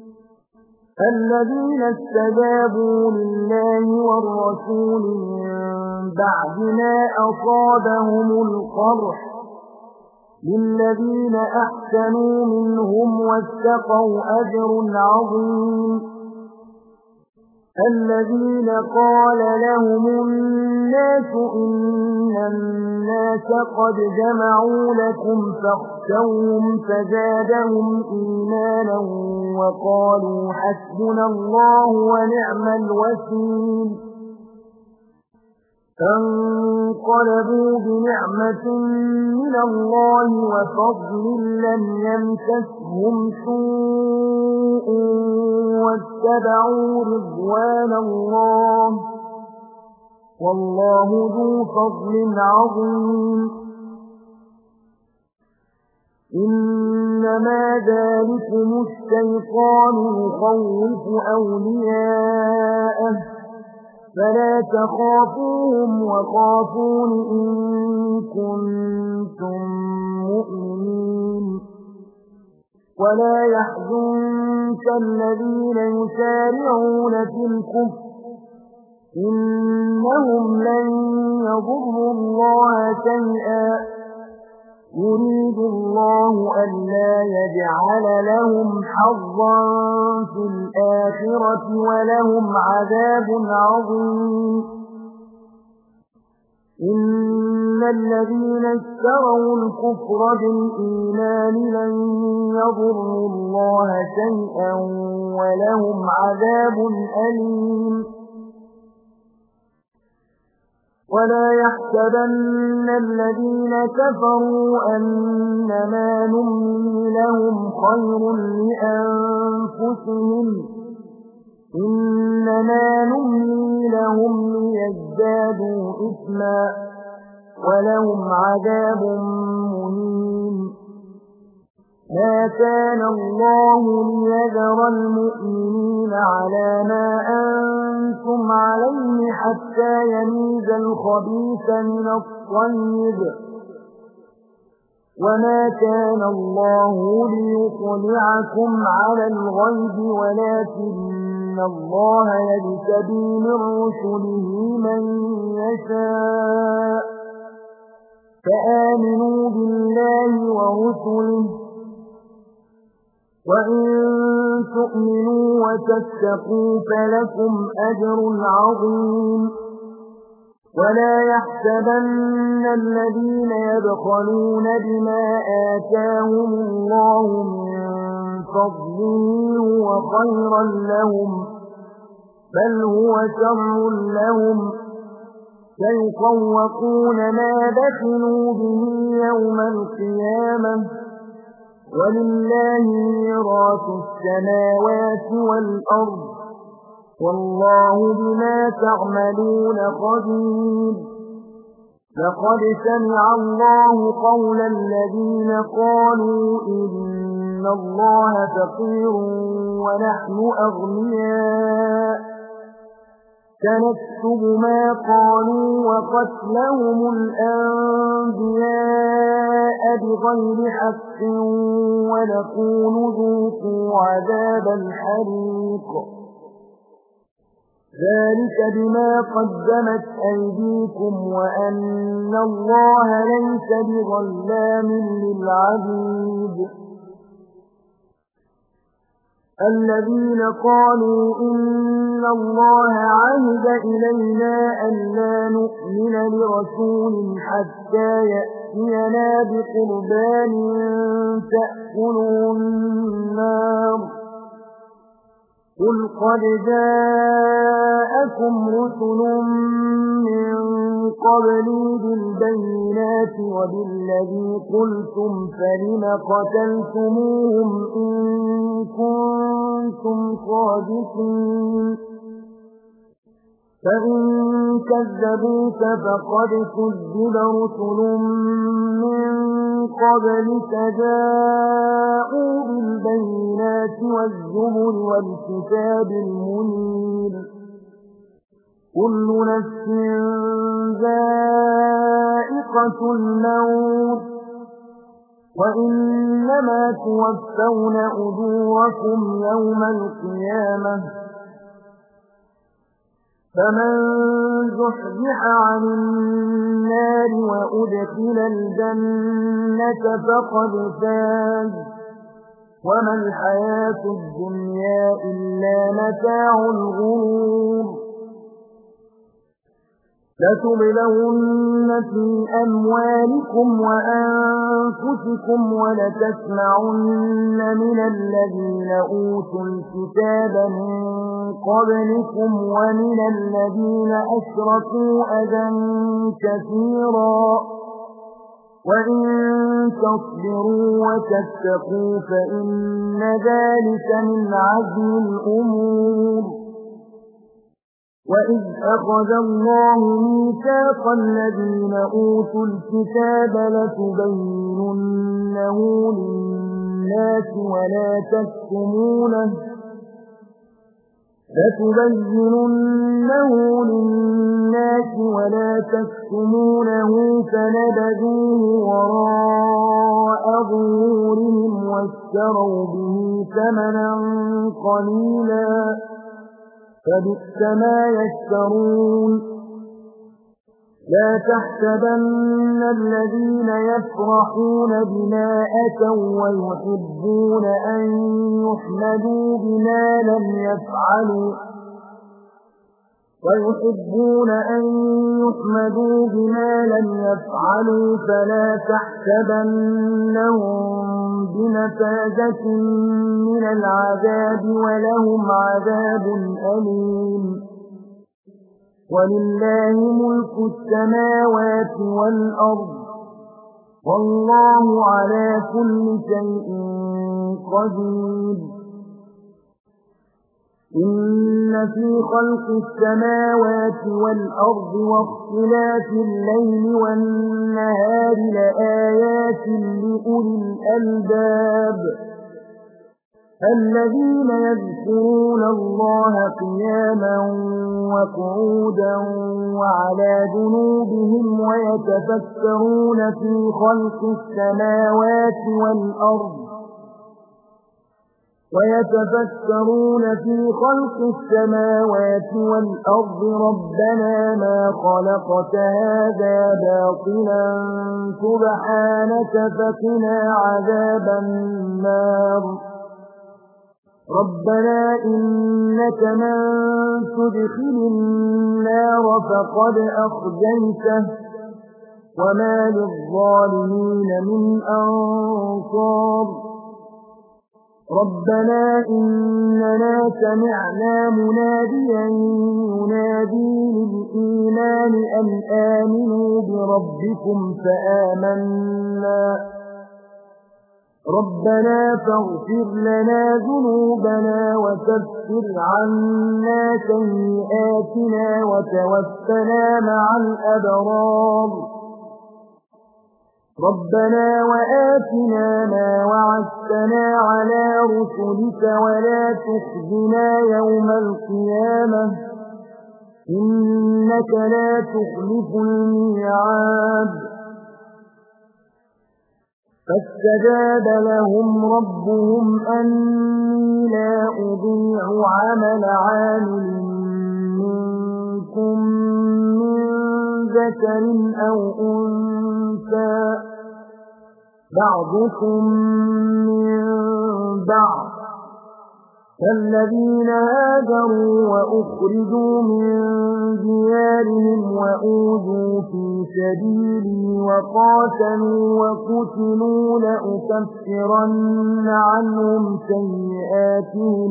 الذين استجابوا لله والرسول من بعد ما أصابهم القرح للذين أحسنوا منهم واتقوا أجر عظيم الذين قال لهم الناس إن الناس قد جمعوا لكم فاخشوهم فزادهم إيمانا وقالوا حسبنا الله ونعم الوكيل فانقلبوا بنعمة من الله وفضل لم يمسسهم سوء واتبعوا رضوان الله والله ذو فضل عظيم إنما ذلكم الشيطان يخوف أولياءه فلا تخافوهم وخافون إن كنتم مؤمنين ولا يحزنك الذين يسارعون في الكفر إنهم لن يضروا الله شيئا يريد الله ألا يجعل لهم حظا في الآخرة ولهم عذاب عظيم إن الذين اشتروا الكفر بالإيمان لن يضروا الله شيئا ولهم عذاب أليم ولا يحسبن الذين كفروا أنما نملي لهم خير لأنفسهم إنما نملي لهم ليزدادوا إثما ولهم عذاب مهين ما كان الله ليذر المؤمنين على ما أنتم عليه حتى يميز الخبيث من الطيب وما كان الله ليطلعكم على الغيب ولكن الله يجتبي من رسله من يشاء فآمنوا بالله ورسله وإن تؤمنوا وتتقوا فلكم أجر عظيم ولا يحسبن الذين يبخلون بما آتاهم الله من فضله وخيرا لهم بل هو شر لهم سيطوقون ما بخلوا به يوم القيامة ولله ميراث السماوات والأرض والله بما تعملون خبير لقد سمع الله قول الذين قالوا إن الله فقير ونحن أغنياء سنكتب ما قالوا وقتلهم الأنبياء بغير حق ونقول ذوقوا عذاب الحريق ذلك بما قدمت أيديكم وأن الله ليس بظلام للعبيد الذين قالوا إن الله عهد إلينا ألا نؤمن لرسول حتى يأتينا بقربان تأكله النار قل قد جاءكم رسل من قبلي بالبينات وبالذي قلتم فلم قتلتموهم إن كنتم صادقين فإن كذبوك فقد كذب رسل من قبلك جاءوا بالبينات والزبر والكتاب المنير كل نفس ذائقة الموت وإنما توفون أجوركم يوم القيامة فمن زحزح عن النار وأدخل الجنة فقد فاز وما الحياة الدنيا إلا متاع الغرور لتبلغن في أموالكم وأنفسكم ولتسمعن من الذين أوتوا الكتاب من قبلكم ومن الذين أشركوا أذى كثيرا وإن تصبروا وتتقوا فإن ذلك من عزم الأمور وإذ أخذ الله ميثاق الذين أوتوا الكتاب لتبيننه للناس ولا تكتمونه لَتُبَيِّنُنَّهُ لِلنَّاسِ وَلَا تَكْتُمُونَهُ فَنَبَذُوهُ وَرَاءَ ظُهُورِهِمْ وَاشْتَرَوْا بِهِ ثَمَنًا قَلِيلًا فَبِئْسَ مَا يَشْتَرُونَ لَا تَحْسَبَنَّ الَّذِينَ يَفْرَحُونَ بِمَا أَتَوا وَيُحِبُّونَ أَن يُحْمَدُوا بِمَا لَمْ يَفْعَلُوا وَيُحِبُّونَ أَن يُحْمَدُوا بِمَا لَمْ يَفْعَلُوا فَلَا تَحْسَبَنَّهُم بِمَفَازَةٍ مِّنَ الْعَذَابِ وَلَهُمْ عَذَابٌ أَلِيمٌ وَلِلَّهِ مُلْكُ السَّمَاوَاتِ وَالْأَرْضِ وَاللَّهُ عَلَى كُلِّ شَيْءٍ قَدِيرٌ إِنَّ فِي خَلْقِ السَّمَاوَاتِ وَالْأَرْضِ وَاخْتِلَافِ اللَّيْلِ وَالنَّهَارِ لَآيَاتٍ لِأُولِي الْأَلْبَابِ الَّذِينَ يَذْكُرُونَ اللَّهَ قِيَامًا وَقُعُودًا وَعَلَى جُنُوبِهِمْ وَيَتَفَكَّرُونَ فِي خَلْقِ السَّمَاوَاتِ وَالْأَرْضِ وَيَتَفَكَّرُونَ فِي خَلْقِ السَّمَاوَاتِ وَالْأَرْضِ رَبَّنَا مَا خَلَقْتَ هَذَا بَاطِلًا سُبْحَانَكَ فَقِنَا عَذَابَ النَّارِ رَبَّنَا إِنَّكَ مَن تُدْخِلِ النَّارَ فَقَدْ أَخْزَيْتَهُ وَمَا لِلظَّالِمِينَ مِنْ أَنصَارٍ رَبَّنَا إِنَّنَا سَمِعْنَا مُنَادِيًا يُنَادِي لِلْإِيمَانِ أَنْ آمِنُوا بِرَبِّكُمْ فَآمَنَّا رَبَّنَا فَاغْفِرْ لَنَا ذُنُوبَنَا وَكَفِّرْ عَنَّا سَيِّئَاتِنَا وَتَوَفَّنَا مَعَ الْأَبْرَارِ رَبَّنَا وَآتِنَا مَا وَعَدتَّنَا عَلَى رُسُلِكَ وَلَا تُخْزِنَا يَوْمَ الْقِيَامَةِ إِنَّكَ لَا تُخْلِفُ الْمِيعَادَ فَاسْتَجَابَ لَهُمْ رَبُّهُمْ أَنِّي لَا أُضِيعُ عَمَلَ عَامِلٍ مِّنكُم مِّن ذَكَرٍ أَوْ أُنثَىٰ بَعْضُكُم مِّن بَعْضٍ فالذين هاجروا وأخرجوا من ديارهم وأوذوا في سبيلي وقاتلوا وقتلوا لأكفرن عنهم سيئاتهم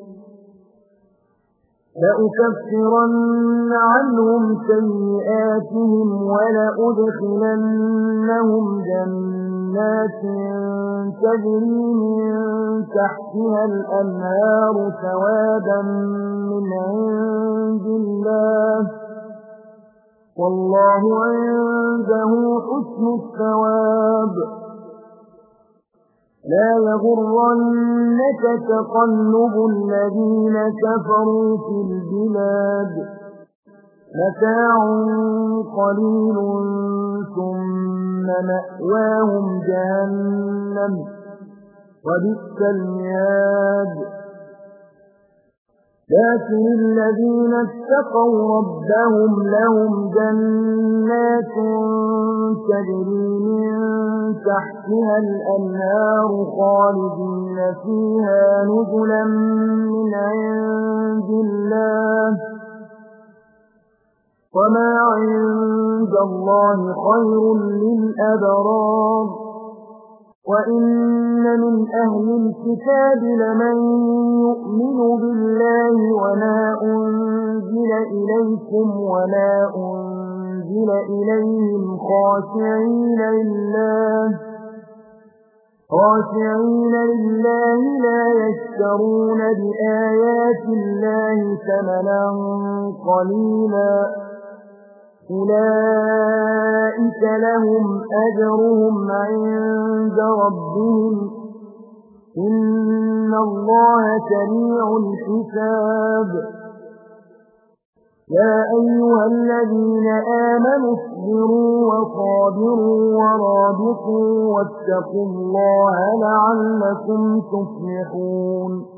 لأكفرن عنهم سيئاتهم ولأدخلنهم جنات تجري من تحتها الأنهار ثوابا من عند الله والله عنده حسن الثواب لا يغرنك تقلب الذين كفروا في البلاد متاع قليل ثم مأواهم جهنم وبئس المهاد لكن الذين اتقوا ربهم لهم جنات تجري من تحتها الأنهار خالدين فيها نزلا من عند الله وما عند الله خير للأبرار وإن من أهل الكتاب لمن يؤمن بالله وما أنزل إليكم وما أنزل إليهم خاشعين لله خاشعين لله لا يشترون بآيات الله ثمنا قليلا أولئك لهم أجرهم عند ربهم إن الله سريع الحساب يا أيها الذين آمنوا اصبروا وصابروا ورابطوا واتقوا الله لعلكم تفلحون